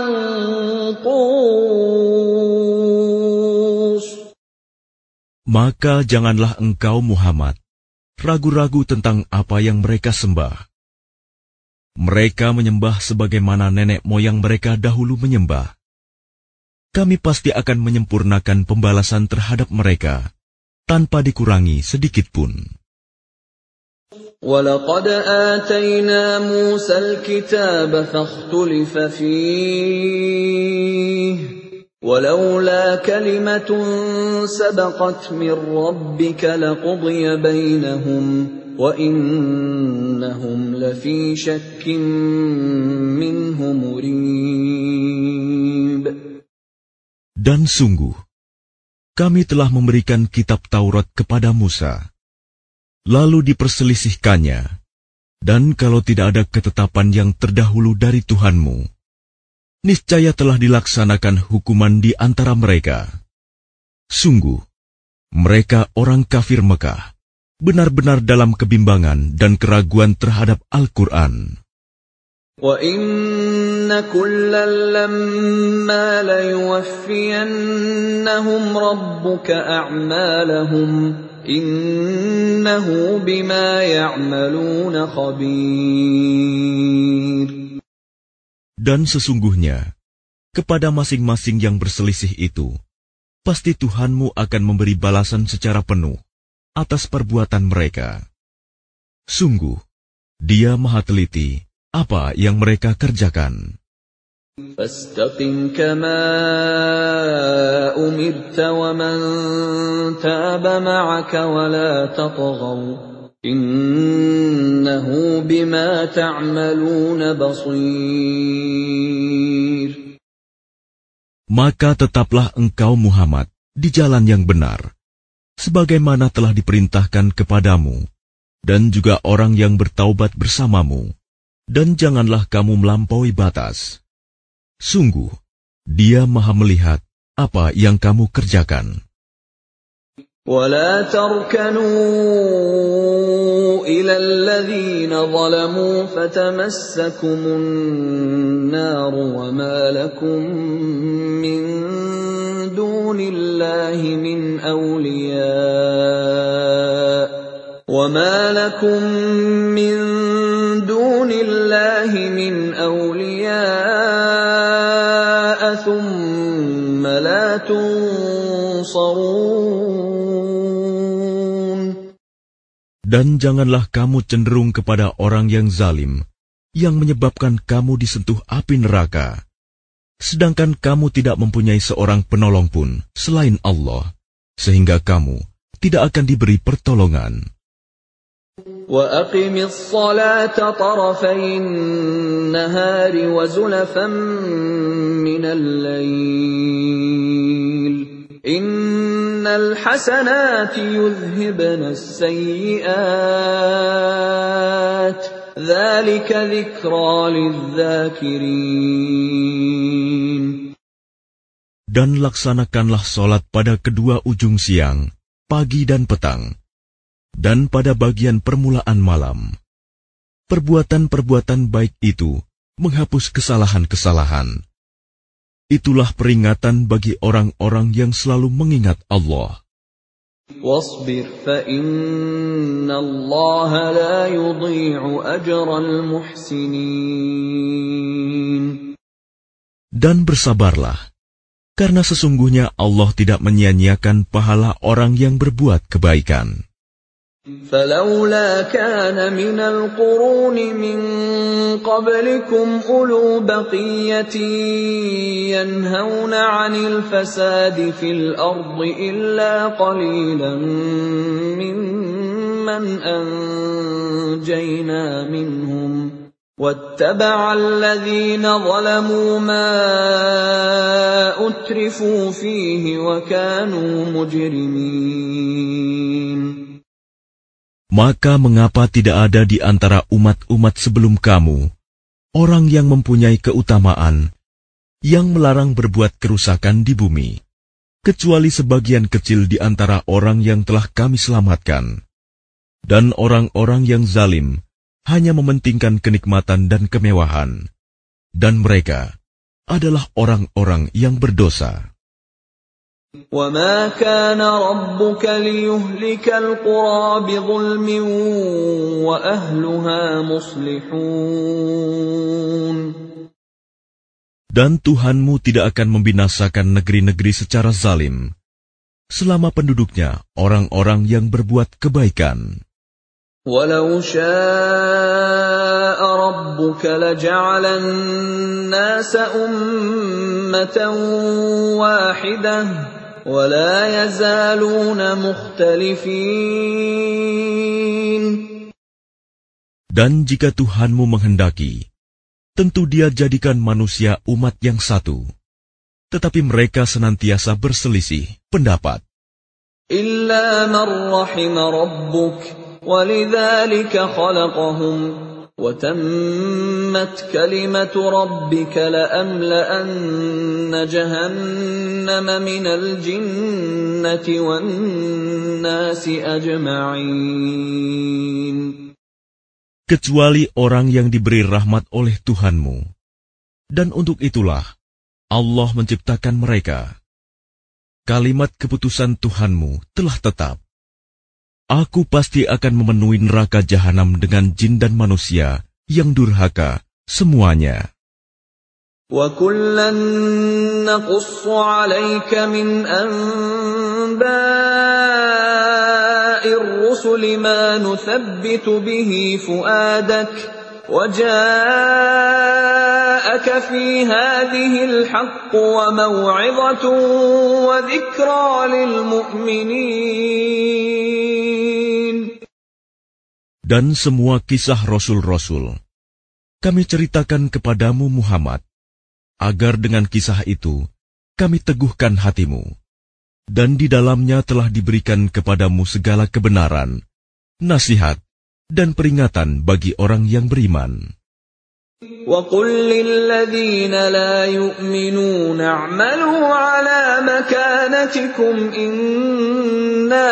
Speaker 1: مَنقُوصٍ.
Speaker 2: Maka janganlah engkau Muhammad ragu-ragu tentang apa yang mereka sembah. Mereka menyembah sebagaimana nenek moyang mereka dahulu menyembah. Kami pasti akan menyempurnakan pembalasan terhadap mereka tanpa dikurangi sedikitpun.
Speaker 1: وَلَقَدْ آتَيْنَا مُوسَى الْكِتَابَ فَاخْتُلِفَ فِيهِ وَلَوْلَا كَلِمَةٌ سَبَقَتْ مِنْ رَبِّكَ لَقُضِيَ بَيْنَهُمْ وَإِنَّهُمْ لَفِي شَكٍّ مِّنْهُ مُرِيبٍ.
Speaker 2: Dan sungguh, kami telah memberikan kitab Taurat kepada Musa. Lalu diperselisihkannya, dan kalau tidak ada ketetapan yang terdahulu dari Tuhanmu, niscaya telah dilaksanakan hukuman di antara mereka. Sungguh, mereka orang kafir Mekah, benar-benar dalam kebimbangan dan keraguan terhadap Al-Quran.
Speaker 1: وَإِنَّ كُلًّا لَّمَّا لَيُوَفِّيَنَّهُمْ رَبُّكَ أَعْمَالَهُمْ Innahu bima ya'maluna khabir.
Speaker 2: Dan sesungguhnya, kepada masing-masing yang berselisih itu, pasti Tuhanmu akan memberi balasan secara penuh atas perbuatan mereka. Sungguh, Dia Maha Teliti apa yang mereka kerjakan.
Speaker 1: Fastaqim kama umirta wa man taba ma'aka wa la tatghaw innahu bima ta'maluna basir.
Speaker 2: Maka tetaplah engkau Muhammad di jalan yang benar, sebagaimana telah diperintahkan kepadamu, dan juga orang yang bertaubat bersamamu, dan janganlah kamu melampaui batas. Sungguh, Dia Maha melihat apa yang kamu kerjakan.
Speaker 1: وَلَا تَرْكَنُوا إِلَى الَّذِينَ ظَلَمُوا فَتَمَسَّكُمُ النَّارُ وَمَا لَكُم مِّن دُونِ اللَّهِ مِنْ أَوْلِيَاءَ ثُمَّ لَا تُنصَرُونَ.
Speaker 2: Dan janganlah kamu cenderung kepada orang yang zalim, yang menyebabkan kamu disentuh api neraka, sedangkan kamu tidak mempunyai seorang penolong pun selain Allah, sehingga kamu tidak akan diberi pertolongan.
Speaker 1: وَأَقِمِ الصَّلَاةَ طَرَفَيِ النَّهَارِ وَزُلَفًا مِّنَ اللَّيْلِ إِنَّ الْحَسَنَاتِ يُذْهِبْنَ السَّيِّئَاتِ ذَلِكَ ذِكْرَى لِلذَّاكِرِينَ.
Speaker 2: Dan laksanakanlah sholat pada kedua ujung siang, pagi dan petang, dan pada bagian permulaan malam. Perbuatan-perbuatan baik itu menghapus kesalahan-kesalahan. Itulah peringatan bagi orang-orang yang selalu mengingat Allah.
Speaker 1: وَاصْبِرْ فَإِنَّ اللَّهَ لَا يُضِيعُ أَجْرَ الْمُحْسِنِينَ.
Speaker 2: Dan bersabarlah, karena sesungguhnya Allah tidak menyia-nyiakan pahala orang yang berbuat kebaikan.
Speaker 1: فَلَوْلَا كَانَ مِنَ الْقُرُونِ مِنْ قَبْلِكُمْ أُولُو بَقِيَّةٍ يَنْهَوْنَ عَنِ الْفَسَادِ فِي الْأَرْضِ إِلَّا قَلِيلًا مِّمَّنْ أَنْجَيْنَا مِنْهُمْ وَاتَّبَعَ الَّذِينَ ظَلَمُوا مَا أُتْرِفُوا فِيهِ وَكَانُوا مُجْرِمِينَ.
Speaker 2: Maka mengapa tidak ada di antara umat-umat sebelum kamu orang yang mempunyai keutamaan, yang melarang berbuat kerusakan di bumi, kecuali sebagian kecil di antara orang yang telah kami selamatkan. Dan orang-orang yang zalim hanya mementingkan kenikmatan dan kemewahan, dan mereka adalah orang-orang yang berdosa.
Speaker 1: وَمَا كَانَ رَبُّكَ لِيُهْلِكَ الْقُرَى بِظُلْمٍ وَأَهْلُهَا مُصْلِحُونَ.
Speaker 2: Dan Tuhanmu tidak akan membinasakan negeri-negeri secara zalim, selama penduduknya orang-orang yang berbuat kebaikan.
Speaker 1: وَلَوْ شَاءَ رَبُّكَ لَجَعَلَ النَّاسَ أُمَّةً وَاحِدَةً وَلَا يَزَالُونَ مُخْتَلِفِينَ.
Speaker 2: Dan jika Tuhanmu menghendaki, tentu Dia jadikan manusia umat yang satu, tetapi mereka senantiasa berselisih pendapat.
Speaker 1: إِلَّا مَنْ رَحِمَ رَبُّكَ وَلِذَلِكَ خَلَقَهُمْ وَتَمَّتْ كَلِمَةُ رَبِّكَ لَأَمْلَأَنَّ جَهَنَّمَ مِنَ الْجِنَّةِ وَالنَّاسِ أَجْمَعِينَ.
Speaker 2: Kecuali orang yang diberi rahmat oleh Tuhanmu, dan untuk itulah Allah menciptakan mereka. Kalimat keputusan Tuhanmu telah tetap, Aku pasti akan memenuhi neraka jahanam dengan jin dan manusia yang durhaka semuanya.
Speaker 1: وَكُلًّا نَّقُصُّ عَلَيْكَ مِنْ أَنبَاءِ الرُّسُلِ مَا نُثَبِّتُ بِهِ فُؤَادَكَ وَجَاءَكَ فِي هَٰذِهِ الْحَقُّ وَمَوْعِظَةٌ وَذِكْرَىٰ لِلْمُؤْمِنِينَ.
Speaker 2: Dan semua kisah Rasul-Rasul kami ceritakan kepadamu Muhammad, agar dengan kisah itu kami teguhkan hatimu, dan di dalamnya telah diberikan kepadamu segala kebenaran, nasihat, dan peringatan bagi orang yang beriman.
Speaker 1: وَقُلْ لِلَّذِينَ لَا يُؤْمِنُونَ اعْمَلُوا عَلَى مَكَانَتِكُمْ إِنَّا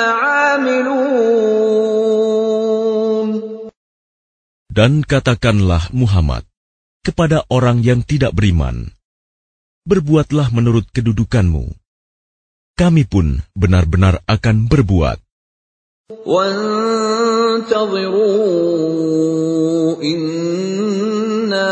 Speaker 1: عَامِلُونَ.
Speaker 2: Dan katakanlah Muhammad kepada orang yang tidak beriman, berbuatlah menurut kedudukanmu. Kami pun benar-benar akan berbuat.
Speaker 1: وَانْتَظِرُوا إِنَّا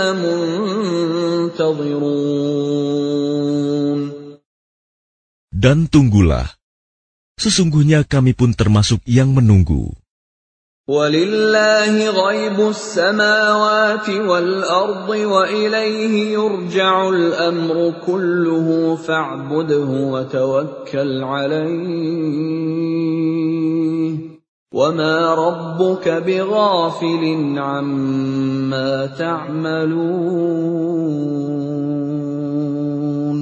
Speaker 1: مُنْتَظِرُونَ.
Speaker 2: Dan tunggulah, sesungguhnya kami pun termasuk yang menunggu.
Speaker 1: وَلِلَّهِ غَيْبُ السَّمَاوَاتِ وَالْأَرْضِ وَإِلَيْهِ يُرْجَعُ الْأَمْرُ كُلُّهُ فَاعْبُدْهُ وَتَوَكَّلْ عَلَيْهِ وَمَا رَبُّكَ بِغَافِلٍ عَمَّا تَعْمَلُونَ.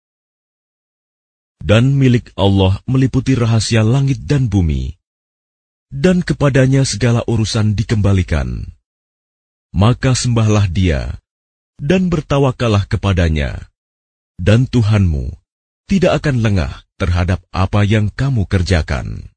Speaker 2: Dan milik Allah meliputi rahasia langit dan bumi, dan kepadanya segala urusan dikembalikan. Maka sembahlah Dia, dan bertawakallah kepadanya, dan Tuhanmu tidak akan lengah terhadap apa yang kamu kerjakan.